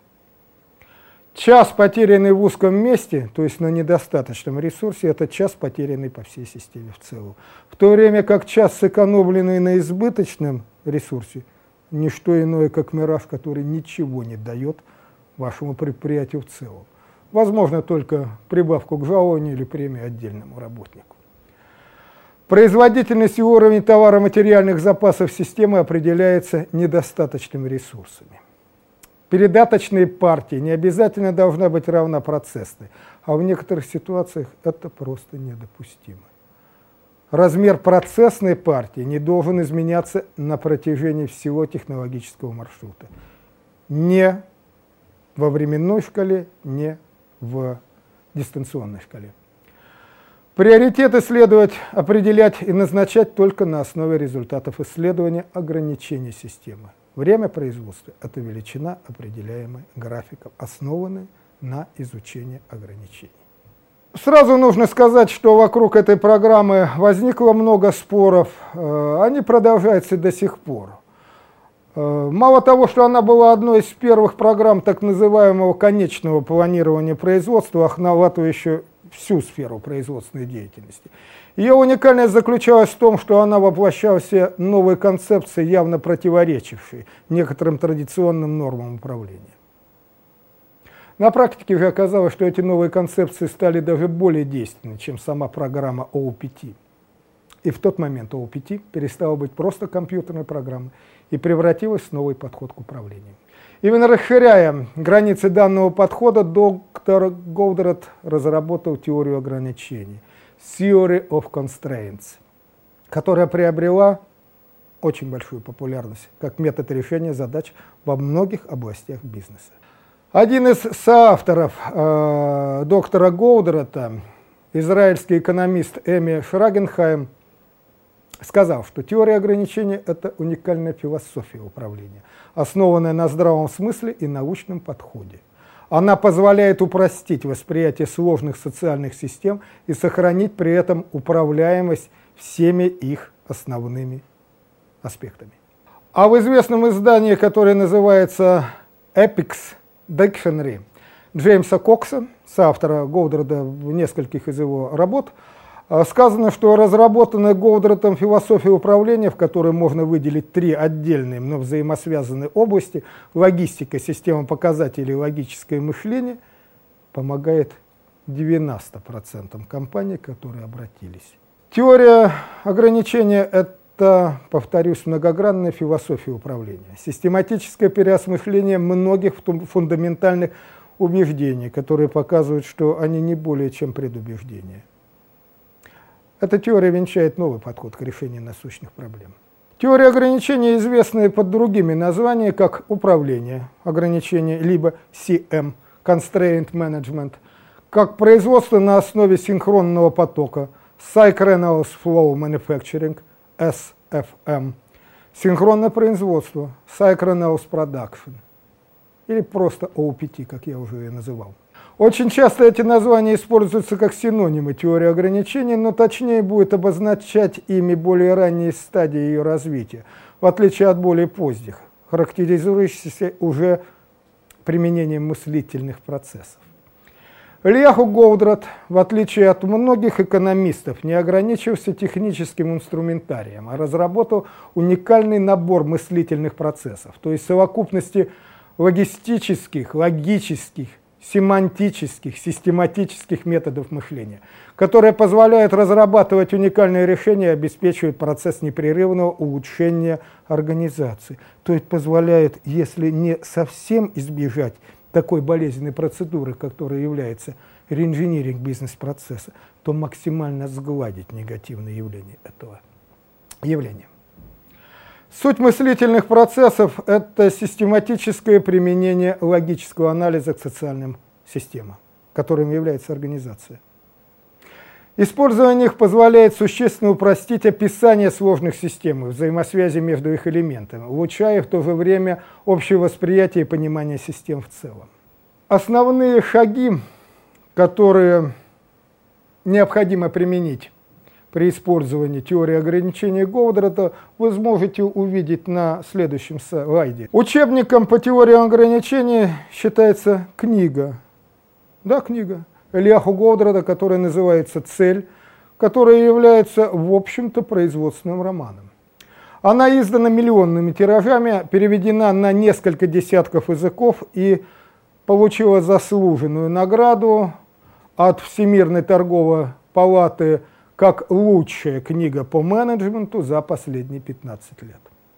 Час, потерянный в узком месте, то есть на недостаточном ресурсе, это час, потерянный по всей системе в целом. В то время как час, сэкономленный на избыточном ресурсе, не что иное, как мираж, который ничего не дает вашему предприятию в целом. Возможно, только прибавку к жалованию или премию отдельному работнику. Производительность и уровень товаро-материальных запасов системы определяется недостаточными ресурсами. Передаточные партии не обязательно должна быть равна процессной, а в некоторых ситуациях это просто недопустимо. Размер процессной партии не должен изменяться на протяжении всего технологического маршрута. Не во временной шкале, не в дистанционной шкале. Приоритеты следует определять и назначать только на основе результатов исследования ограничений системы. Время производства – это величина, определяемая графиком, основанная на изучении ограничений. Сразу нужно сказать, что вокруг этой программы возникло много споров, они продолжаются до сих пор. Мало того, что она была одной из первых программ так называемого конечного планирования производства, охватывающей всю сферу производственной деятельности. Ее уникальность заключалась в том, что она воплощала в себе новые концепции, явно противоречившие некоторым традиционным нормам управления. На практике же оказалось, что эти новые концепции стали даже более действенны, чем сама программа о пи ти. И в тот момент о пи ти перестала быть просто компьютерной программой и превратилась в новый подход к управлению. Именно расширяя границы данного подхода, доктор Говдрат разработал теорию ограничений, Theory of Constraints, которая приобрела очень большую популярность как метод решения задач во многих областях бизнеса. Один из соавторов э, доктора Гоудрата, израильский экономист Эми Шрагенхайм, сказал, что теория ограничений – это уникальная философия управления, основанная на здравом смысле и научном подходе. Она позволяет упростить восприятие сложных социальных систем и сохранить при этом управляемость всеми их основными аспектами. А в известном издании, которое называется Epics Dictionary Джеймса Кокса, соавтора Гоудрата в нескольких из его работ, сказано, что разработанная Гоудратом философия управления, в которой можно выделить три отдельные, но взаимосвязанные области – логистика, система показателей, логическое мышление – помогает девяноста процентам компаний, которые обратились. Теория ограничения – это, повторюсь, многогранная философия управления, систематическое переосмысление многих фундаментальных убеждений, которые показывают, что они не более чем предубеждения. Эта теория венчает новый подход к решению насущных проблем. Теория ограничения известна под другими названиями, как управление ограничений, либо си эм – Constraint Management, как производство на основе синхронного потока, Synchronous Flow Manufacturing, эс эф эм, синхронное производство, Synchronous Production, или просто о пи ти, как я уже и называл. Очень часто эти названия используются как синонимы теории ограничений, но точнее будет обозначать ими более ранние стадии ее развития, в отличие от более поздних, характеризующихся уже применением мыслительных процессов. Элияху Гоудрат, в отличие от многих экономистов, не ограничивался техническим инструментарием, а разработал уникальный набор мыслительных процессов, то есть совокупности логистических, логических, семантических, систематических методов мышления, которые позволяют разрабатывать уникальные решения и обеспечивают процесс непрерывного улучшения организации. То есть позволяет, если не совсем избежать такой болезненной процедуры, которая является реинжиниринг бизнес-процесса, то максимально сгладить негативные явления этого явления. Суть мыслительных процессов – это систематическое применение логического анализа к социальным системам, которыми является организация. Использование их позволяет существенно упростить описание сложных систем и взаимосвязи между их элементами, улучшая в то же время общее восприятие и понимание систем в целом. Основные шаги, которые необходимо применить при использовании теории ограничения Гоудрата, вы сможете увидеть на следующем слайде. Учебником по теории ограничений считается книга. Да, книга Элияху Гоудрата, которая называется «Цель», которая является, в общем-то, производственным романом. Она издана миллионными тиражами, переведена на несколько десятков языков и получила заслуженную награду от Всемирной торговой палаты как лучшая книга по менеджменту за последние пятнадцать лет.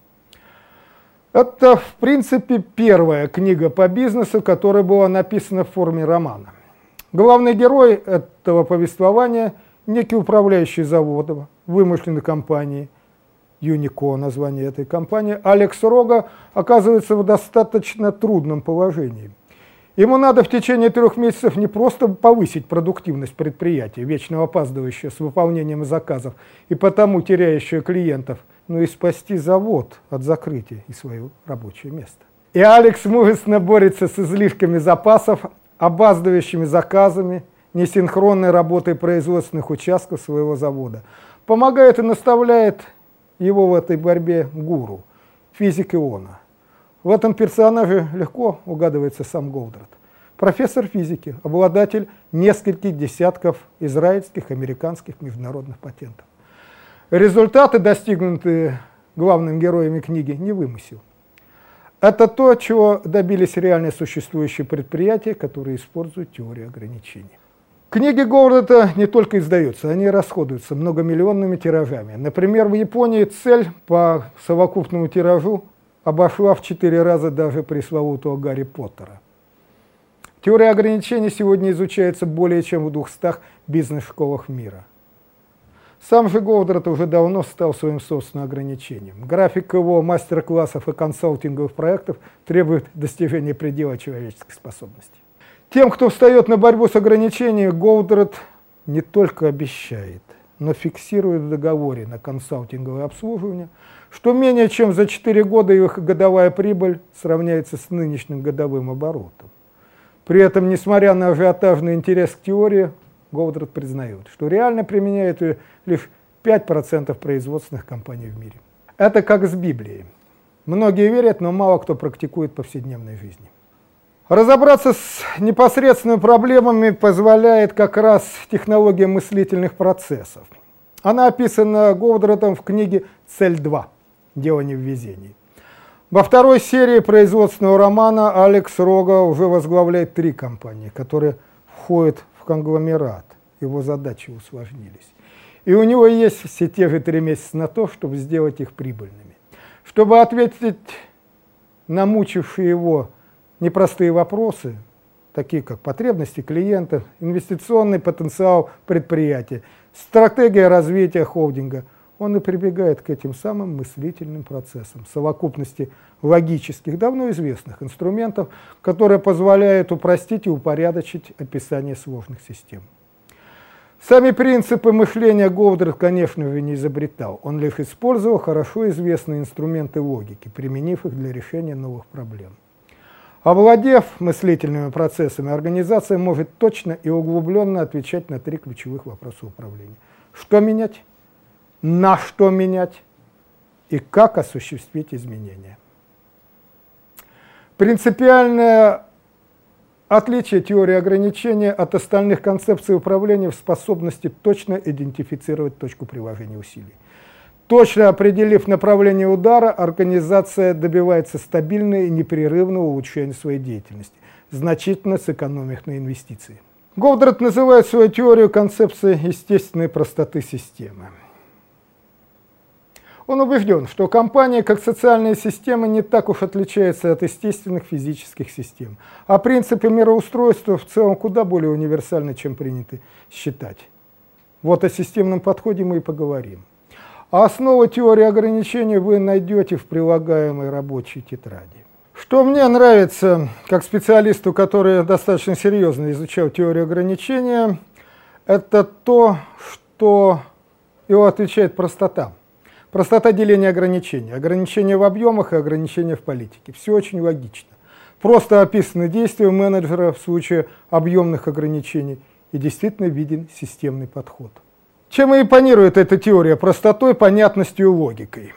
Это, в принципе, первая книга по бизнесу, которая была написана в форме романа. Главный герой этого повествования – некий управляющий заводом вымышленной компании, Юнико название этой компании, Алекс Рога, оказывается в достаточно трудном положении. Ему надо в течение трех месяцев не просто повысить продуктивность предприятия, вечно опаздывающего с выполнением заказов и потому теряющего клиентов, но и спасти завод от закрытия и свое рабочее место. И Алекс мужественно борется с излишками запасов, опаздывающими заказами, несинхронной работой производственных участков своего завода. Помогает и наставляет его в этой борьбе гуру, физик Иона. В этом персонаже легко угадывается сам Гоудрат. Профессор физики, обладатель нескольких десятков израильских, американских, международных патентов. Результаты, достигнутые главными героями книги, не вымысел. Это то, чего добились реально существующие предприятия, которые используют теорию ограничений. Книги Гоудрата не только издаются, они расходуются многомиллионными тиражами. Например, в Японии «Цель» по совокупному тиражу обошла в четыре раза даже пресловутого Гарри Поттера. Теория ограничений сегодня изучается более чем в двухстах бизнес-школах мира. Сам же Голдрат уже давно стал своим собственным ограничением. График его мастер-классов и консалтинговых проектов требует достижения предела человеческой способности. Тем, кто встает на борьбу с ограничением, Голдрат не только обещает, но фиксирует в договоре на консалтинговое обслуживание, что менее чем за четыре года их годовая прибыль сравняется с нынешним годовым оборотом. При этом, несмотря на ажиотажный интерес к теории, Голдрат признает, что реально применяет ее лишь пять процентов производственных компаний в мире. Это как с Библией. Многие верят, но мало кто практикует в повседневной жизни. Разобраться с непосредственными проблемами позволяет как раз технология мыслительных процессов. Она описана Голдратом в книге «Цель два. Дело не в везении». Во второй серии производственного романа Алекс Рога уже возглавляет три компании, которые входят в конгломерат. Его задачи усложнились. И у него есть все те же три месяца на то, чтобы сделать их прибыльными. Чтобы ответить на мучившие его непростые вопросы, такие как потребности клиентов, инвестиционный потенциал предприятия, стратегия развития холдинга, он и прибегает к этим самым мыслительным процессам, совокупности логических, давно известных инструментов, которые позволяют упростить и упорядочить описание сложных систем. Сами принципы мышления Голдрат, конечно же, не изобретал. Он лишь использовал хорошо известные инструменты логики, применив их для решения новых проблем. Овладев мыслительными процессами, организация может точно и углубленно отвечать на три ключевых вопроса управления. Что менять, на что менять и как осуществить изменения. Принципиальное отличие теории ограничения от остальных концепций управления в способности точно идентифицировать точку приложения усилий. Точно определив направление удара, организация добивается стабильного и непрерывного улучшения своей деятельности, значительно сэкономив на инвестиции. Голдрат называет свою теорию концепцией естественной простоты системы. Он убежден, что компания как социальная система не так уж отличается от естественных физических систем, а принципы мироустройства в целом куда более универсальны, чем принято считать. Вот о системном подходе мы и поговорим. А основу теории ограничений вы найдете в прилагаемой рабочей тетради. Что мне нравится, как специалисту, который достаточно серьезно изучал теорию ограничения, это то, что его отличает простота. Простота деления ограничений. Ограничения в объемах и ограничения в политике. Все очень логично. Просто описаны действия менеджера в случае объемных ограничений и действительно виден системный подход. Чем и импонирует эта теория? Простотой, понятностью и логикой.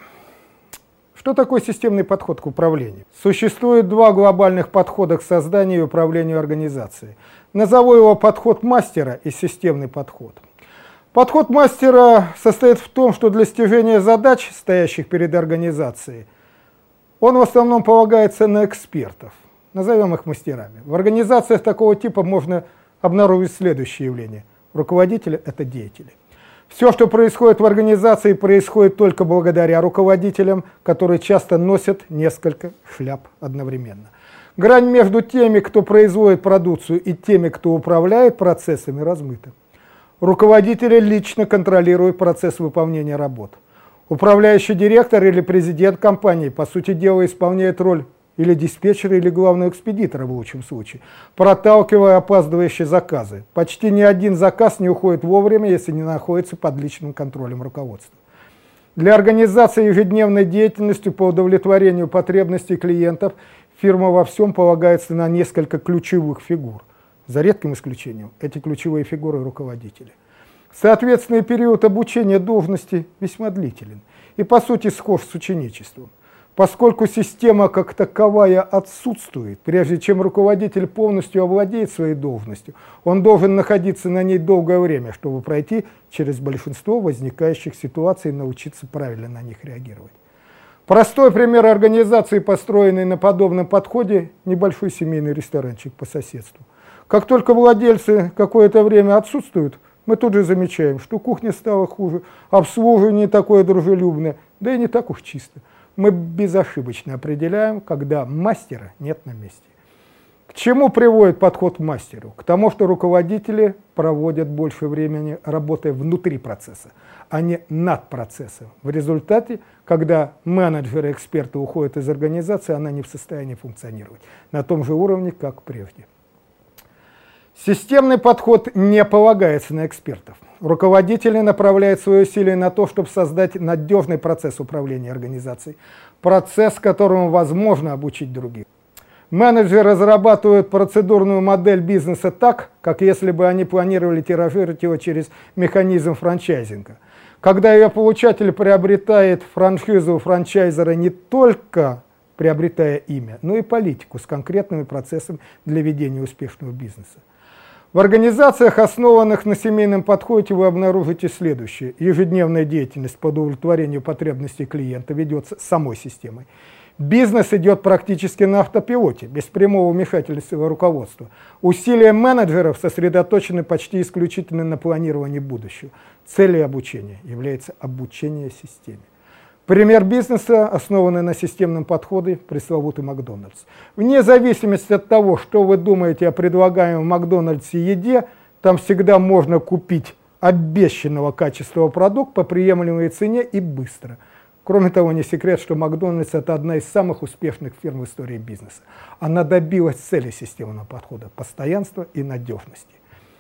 Что такое системный подход к управлению? Существует два глобальных подхода к созданию и управлению организацией. Назову его подход мастера и системный подход. Подход мастера состоит в том, что для достижения задач, стоящих перед организацией, он в основном полагается на экспертов, назовем их мастерами. В организациях такого типа можно обнаружить следующее явление. Руководители – это деятели. Все, что происходит в организации, происходит только благодаря руководителям, которые часто носят несколько шляп одновременно. Грань между теми, кто производит продукцию, и теми, кто управляет процессами, размыта. Руководители лично контролируют процесс выполнения работ. Управляющий директор или президент компании, по сути дела, исполняет роль или диспетчера, или главного экспедитора в лучшем случае, проталкивая опаздывающие заказы. Почти ни один заказ не уходит вовремя, если не находится под личным контролем руководства. Для организации ежедневной деятельности по удовлетворению потребностей клиентов фирма во всем полагается на несколько ключевых фигур. За редким исключением, эти ключевые фигуры – руководители. Соответственный период обучения должности весьма длителен и, по сути, схож с ученичеством. Поскольку система как таковая отсутствует, прежде чем руководитель полностью овладеет своей должностью, он должен находиться на ней долгое время, чтобы пройти через большинство возникающих ситуаций и научиться правильно на них реагировать. Простой пример организации, построенной на подобном подходе – небольшой семейный ресторанчик по соседству. Как только владельцы какое-то время отсутствуют, мы тут же замечаем, что кухня стала хуже, обслуживание не такое дружелюбное, да и не так уж чисто. Мы безошибочно определяем, когда мастера нет на месте. К чему приводит подход к мастеру? К тому, что руководители проводят больше времени, работая внутри процесса, а не над процессом. В результате, когда менеджеры, эксперты уходят из организации, она не в состоянии функционировать на том же уровне, как прежде. Системный подход не полагается на экспертов. Руководители направляют свои усилия на то, чтобы создать надежный процесс управления организацией, процесс, которому возможно обучить других. Менеджеры разрабатывают процедурную модель бизнеса так, как если бы они планировали тиражировать его через механизм франчайзинга. Когда ее получатель приобретает франшизу у франчайзера, не только приобретая имя, но и политику с конкретными процессами для ведения успешного бизнеса. В организациях, основанных на семейном подходе, вы обнаружите следующее. Ежедневная деятельность по удовлетворению потребностей клиента ведется самой системой. Бизнес идет практически на автопилоте, без прямого вмешательства руководства. Усилия менеджеров сосредоточены почти исключительно на планировании будущего. Целью обучения является обучение системе. Пример бизнеса, основанный на системном подходе, пресловутый Макдональдс. Вне зависимости от того, что вы думаете о предлагаемой в Макдональдсе еде, там всегда можно купить обещанного качества продукт по приемлемой цене и быстро. Кроме того, не секрет, что Макдональдс – это одна из самых успешных фирм в истории бизнеса. Она добилась цели системного подхода – постоянства и надежности.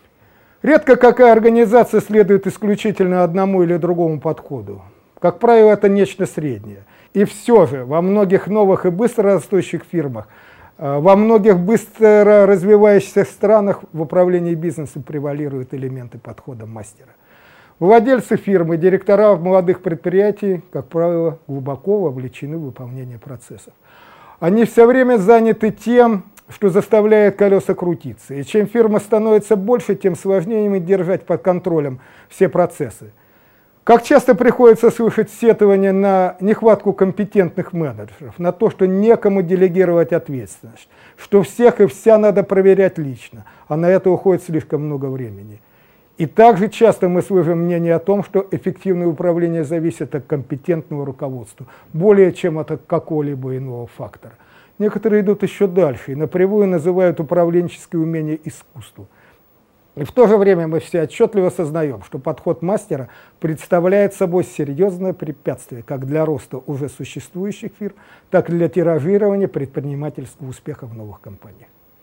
Редко какая организация следует исключительно одному или другому подходу. Как правило, это нечто среднее. И все же во многих новых и быстро растущих фирмах, во многих быстро развивающихся странах в управлении бизнесом превалируют элементы подхода мастера. Владельцы фирмы, директора молодых предприятий, как правило, глубоко вовлечены в выполнение процессов. Они все время заняты тем, что заставляет колеса крутиться. И чем фирма становится больше, тем сложнее им держать под контролем все процессы. Как часто приходится слышать сетования на нехватку компетентных менеджеров, на то, что некому делегировать ответственность, что всех и вся надо проверять лично, а на это уходит слишком много времени. И также часто мы слышим мнение о том, что эффективное управление зависит от компетентного руководства, более чем от какого-либо иного фактора. Некоторые идут еще дальше и напрямую называют управленческие умения искусством. И в то же время мы все отчетливо сознаем, что подход мастера представляет собой серьезное препятствие как для роста уже существующих фирм, так и для тиражирования предпринимательского успеха в новых компаниях.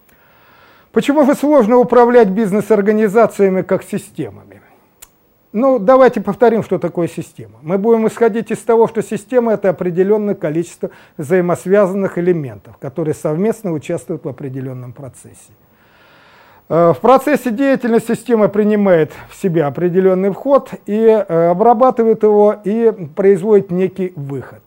Почему же сложно управлять бизнес-организациями как системами? Ну, давайте повторим, что такое система. Мы будем исходить из того, что система – это определенное количество взаимосвязанных элементов, которые совместно участвуют в определенном процессе. В процессе деятельности система принимает в себя определенный вход и обрабатывает его и производит некий выход.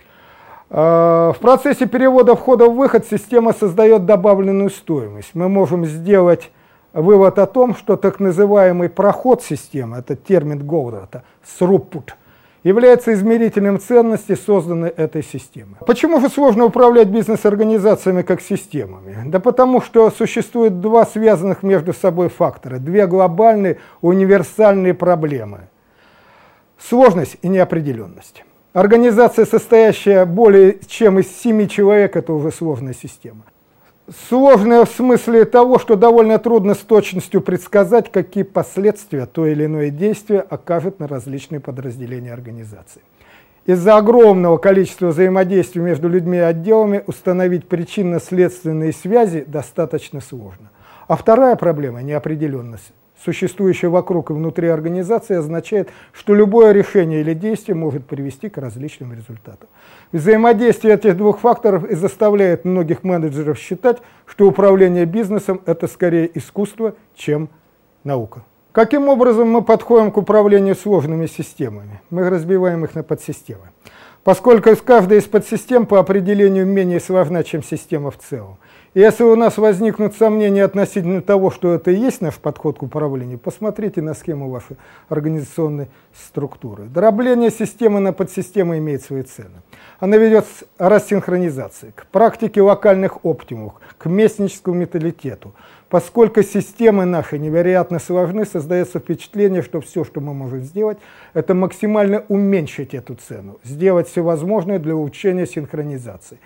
В процессе перевода входа в выход система создает добавленную стоимость. Мы можем сделать вывод о том, что так называемый проход системы, это термин Голдрата, throughput, является измерителем ценности, созданной этой системой. Почему же сложно управлять бизнес-организациями как системами? Да потому что существует два связанных между собой фактора, две глобальные универсальные проблемы. Сложность и неопределенность. Организация, состоящая более чем из семи человек, это уже сложная система. Сложная в смысле того, что довольно трудно с точностью предсказать, какие последствия то или иное действие окажет на различные подразделения организации. Из-за огромного количества взаимодействия между людьми и отделами установить причинно-следственные связи достаточно сложно. А вторая проблема – неопределенность, существующая вокруг и внутри организации, означает, что любое решение или действие может привести к различным результатам. Взаимодействие этих двух факторов и заставляет многих менеджеров считать, что управление бизнесом – это скорее искусство, чем наука. Каким образом мы подходим к управлению сложными системами? Мы разбиваем их на подсистемы. Поскольку каждая из подсистем по определению менее сложна, чем система в целом. И если у нас возникнут сомнения относительно того, что это и есть наш подход к управлению, посмотрите на схему вашей организационной структуры. Дробление системы на подсистемы имеет свои цены. Она ведет к рассинхронизации, к практике локальных оптимумов, к местническому менталитету. Поскольку системы наши невероятно сложны, создается впечатление, что все, что мы можем сделать, это максимально уменьшить эту цену, сделать все возможное для улучшения синхронизации.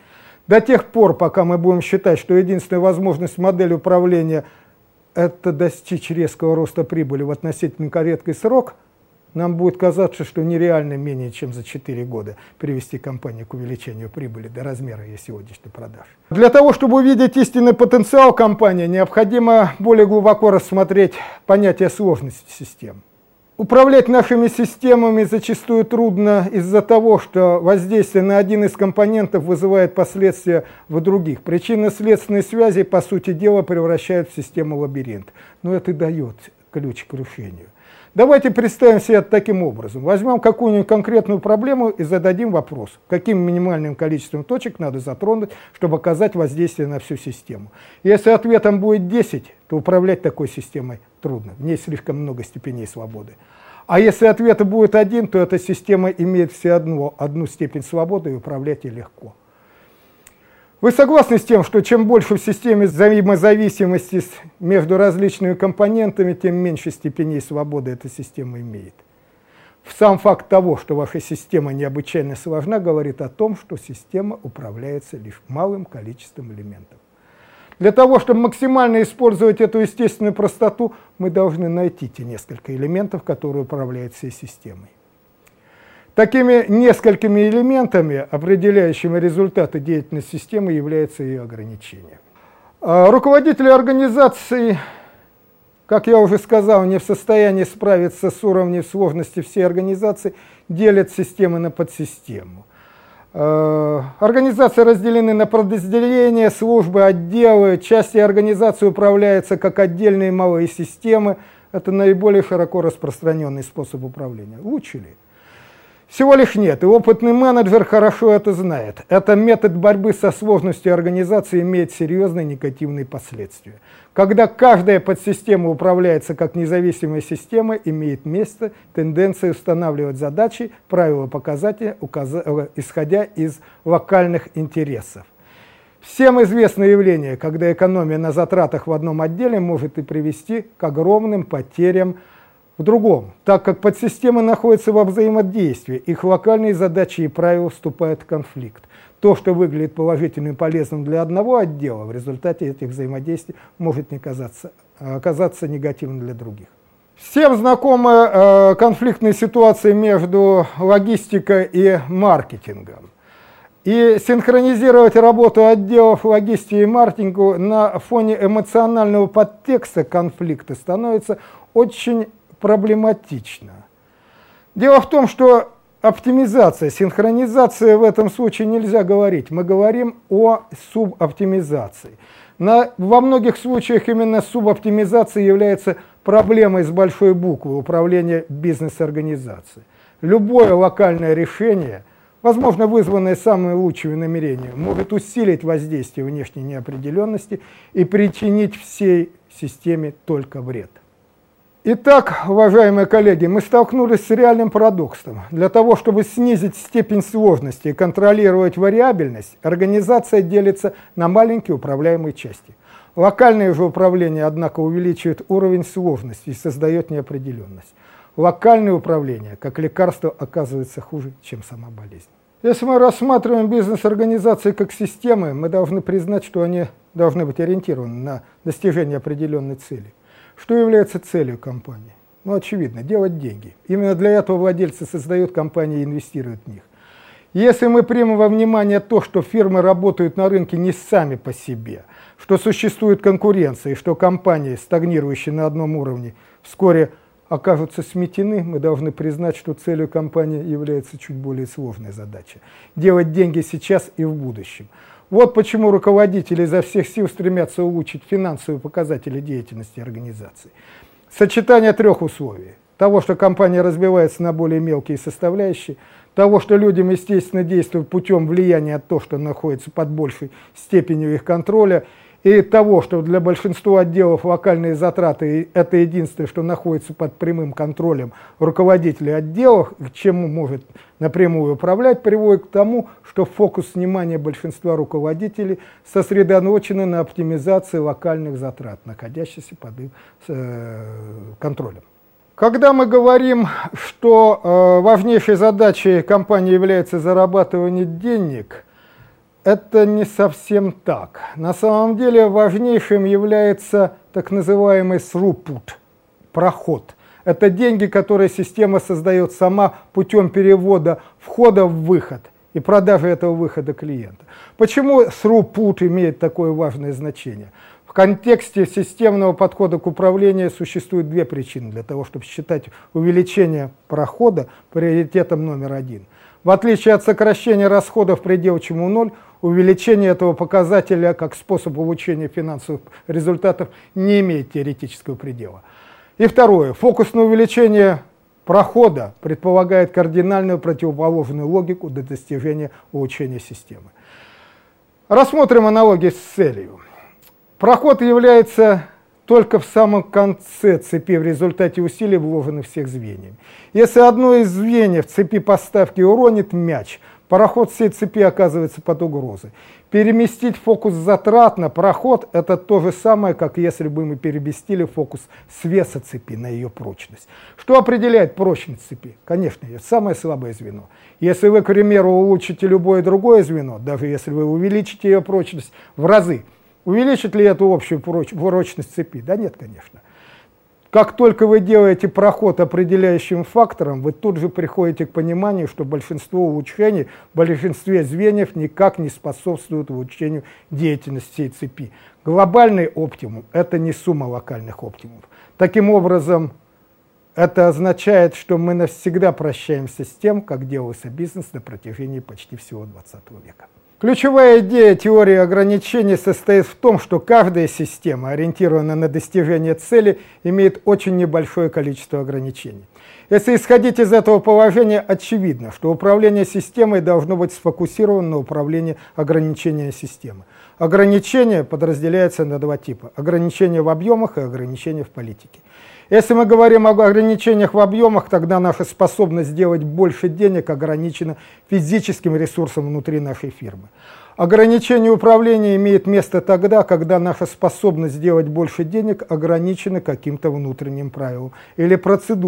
До тех пор, пока мы будем считать, что единственная возможность модели управления – это достичь резкого роста прибыли в относительно короткий срок, нам будет казаться, что нереально менее чем за четыре года привести компанию к увеличению прибыли до размера ее сегодняшней продаж. Для того, чтобы увидеть истинный потенциал компании, необходимо более глубоко рассмотреть понятие сложности систем. Управлять нашими системами зачастую трудно из-за того, что воздействие на один из компонентов вызывает последствия в других. Причинно-следственные связи, по сути дела, превращают в систему лабиринт. Но это и дает ключ к решению. Давайте представим себе это таким образом. Возьмем какую-нибудь конкретную проблему и зададим вопрос, каким минимальным количеством точек надо затронуть, чтобы оказать воздействие на всю систему. Если ответом будет десять, то управлять такой системой трудно, в ней слишком много степеней свободы. А если ответа будет один, то эта система имеет все одно, одну степень свободы, и управлять ей легко. Вы согласны с тем, что чем больше в системе взаимозависимости между различными компонентами, тем меньше степеней свободы эта система имеет? Сам факт того, что ваша система необычайно сложна, говорит о том, что система управляется лишь малым количеством элементов. Для того, чтобы максимально использовать эту естественную простоту, мы должны найти те несколько элементов, которые управляют всей системой. Такими несколькими элементами, определяющими результаты деятельности системы, является ее ограничение. Руководители организации, как я уже сказал, не в состоянии справиться с уровнем сложности всей организации, делят системы на подсистему. Организации разделены на подразделения, службы, отделы. Части организации управляются как отдельные малые системы. Это наиболее широко распространенный способ управления. Лучше ли? Всего лишь нет, и опытный менеджер хорошо это знает. Этот метод борьбы со сложностью организации имеет серьезные негативные последствия. Когда каждая подсистема управляется как независимая система, имеет место тенденция устанавливать задачи, правила показателя, исходя из локальных интересов. Всем известно явление, когда экономия на затратах в одном отделе может и привести к огромным потерям в другом, так как подсистемы находятся во взаимодействии, их локальные задачи и правила вступают в конфликт. То, что выглядит положительным и полезным для одного отдела, в результате этих взаимодействий может не казаться, оказаться негативным для других. Всем знакомы э, конфликтные ситуации между логистикой и маркетингом. И синхронизировать работу отделов логистики и маркетинга на фоне эмоционального подтекста конфликта становится очень проблематично. Дело в том, что оптимизация, синхронизация в этом случае нельзя говорить. Мы говорим о субоптимизации. На, во многих случаях именно субоптимизация является проблемой с большой буквы управления бизнес-организацией. Любое локальное решение, возможно, вызванное самыми лучшими намерениями, может усилить воздействие внешней неопределенности и причинить всей системе только вред. Итак, уважаемые коллеги, мы столкнулись с реальным парадоксом. Для того, чтобы снизить степень сложности и контролировать вариабельность, организация делится на маленькие управляемые части. Локальное же управление, однако, увеличивает уровень сложности и создает неопределенность. Локальное управление, как лекарство, оказывается хуже, чем сама болезнь. Если мы рассматриваем бизнес-организации как системы, мы должны признать, что они должны быть ориентированы на достижение определенной цели. Что является целью компании? Ну, очевидно, делать деньги. Именно для этого владельцы создают компании и инвестируют в них. Если мы примем во внимание то, что фирмы работают на рынке не сами по себе, что существует конкуренция и что компании, стагнирующие на одном уровне, вскоре окажутся сметены, мы должны признать, что целью компании является чуть более сложная задача – делать деньги сейчас и в будущем. Вот почему руководители изо всех сил стремятся улучшить финансовые показатели деятельности организации. Сочетание трех условий. Того, что компания разбивается на более мелкие составляющие, того, что людям, естественно, действуют путем влияния от того, что находится под большей степенью их контроля, и того, что для большинства отделов локальные затраты – это единственное, что находится под прямым контролем руководителей отделов, чем может напрямую управлять, приводит к тому, что фокус внимания большинства руководителей сосредоточен на оптимизации локальных затрат, находящихся под их э, контролем. Когда мы говорим, что э, важнейшей задачей компании является зарабатывание денег, это не совсем так. На самом деле важнейшим является так называемый throughput, проход. Это деньги, которые система создает сама путем перевода входа в выход и продажи этого выхода клиента. Почему throughput имеет такое важное значение? В контексте системного подхода к управлению существует две причины для того, чтобы считать увеличение прохода приоритетом номер один. В отличие от сокращения расходов предел чему ноль, увеличение этого показателя как способ улучшения финансовых результатов не имеет теоретического предела. И второе. Фокус на увеличение прохода предполагает кардинальную противоположную логику до достижения улучшения системы. Рассмотрим аналогии с целью. Проход является только в самом конце цепи в результате усилий, вложенных всех звеньев. Если одно из звеньев цепи поставки уронит мяч, проход всей цепи оказывается под угрозой. Переместить фокус затрат на проход – это то же самое, как если бы мы переместили фокус с веса цепи на ее прочность. Что определяет прочность цепи? Конечно, это самое слабое звено. Если вы, к примеру, улучшите любое другое звено, даже если вы увеличите ее прочность в разы, увеличит ли эту общую прочность цепи? Да нет, конечно. Как только вы делаете проход определяющим фактором, вы тут же приходите к пониманию, что большинство улучшений в большинстве звеньев никак не способствуют улучшению деятельности всей цепи. Глобальный оптимум – это не сумма локальных оптимумов. Таким образом, это означает, что мы навсегда прощаемся с тем, как делался бизнес на протяжении почти всего двадцатого века. Ключевая идея теории ограничений состоит в том, что каждая система, ориентированная на достижение цели, имеет очень небольшое количество ограничений. Если исходить из этого положения, очевидно, что управление системой должно быть сфокусировано на управлении ограничениями системы. Ограничения подразделяются на два типа – ограничения в объемах и ограничения в политике. Если мы говорим об ограничениях в объемах, тогда наша способность сделать больше денег ограничена физическим ресурсом внутри нашей фирмы. Ограничение управления имеет место тогда, когда наша способность сделать больше денег ограничена каким-то внутренним правилом или процедурой.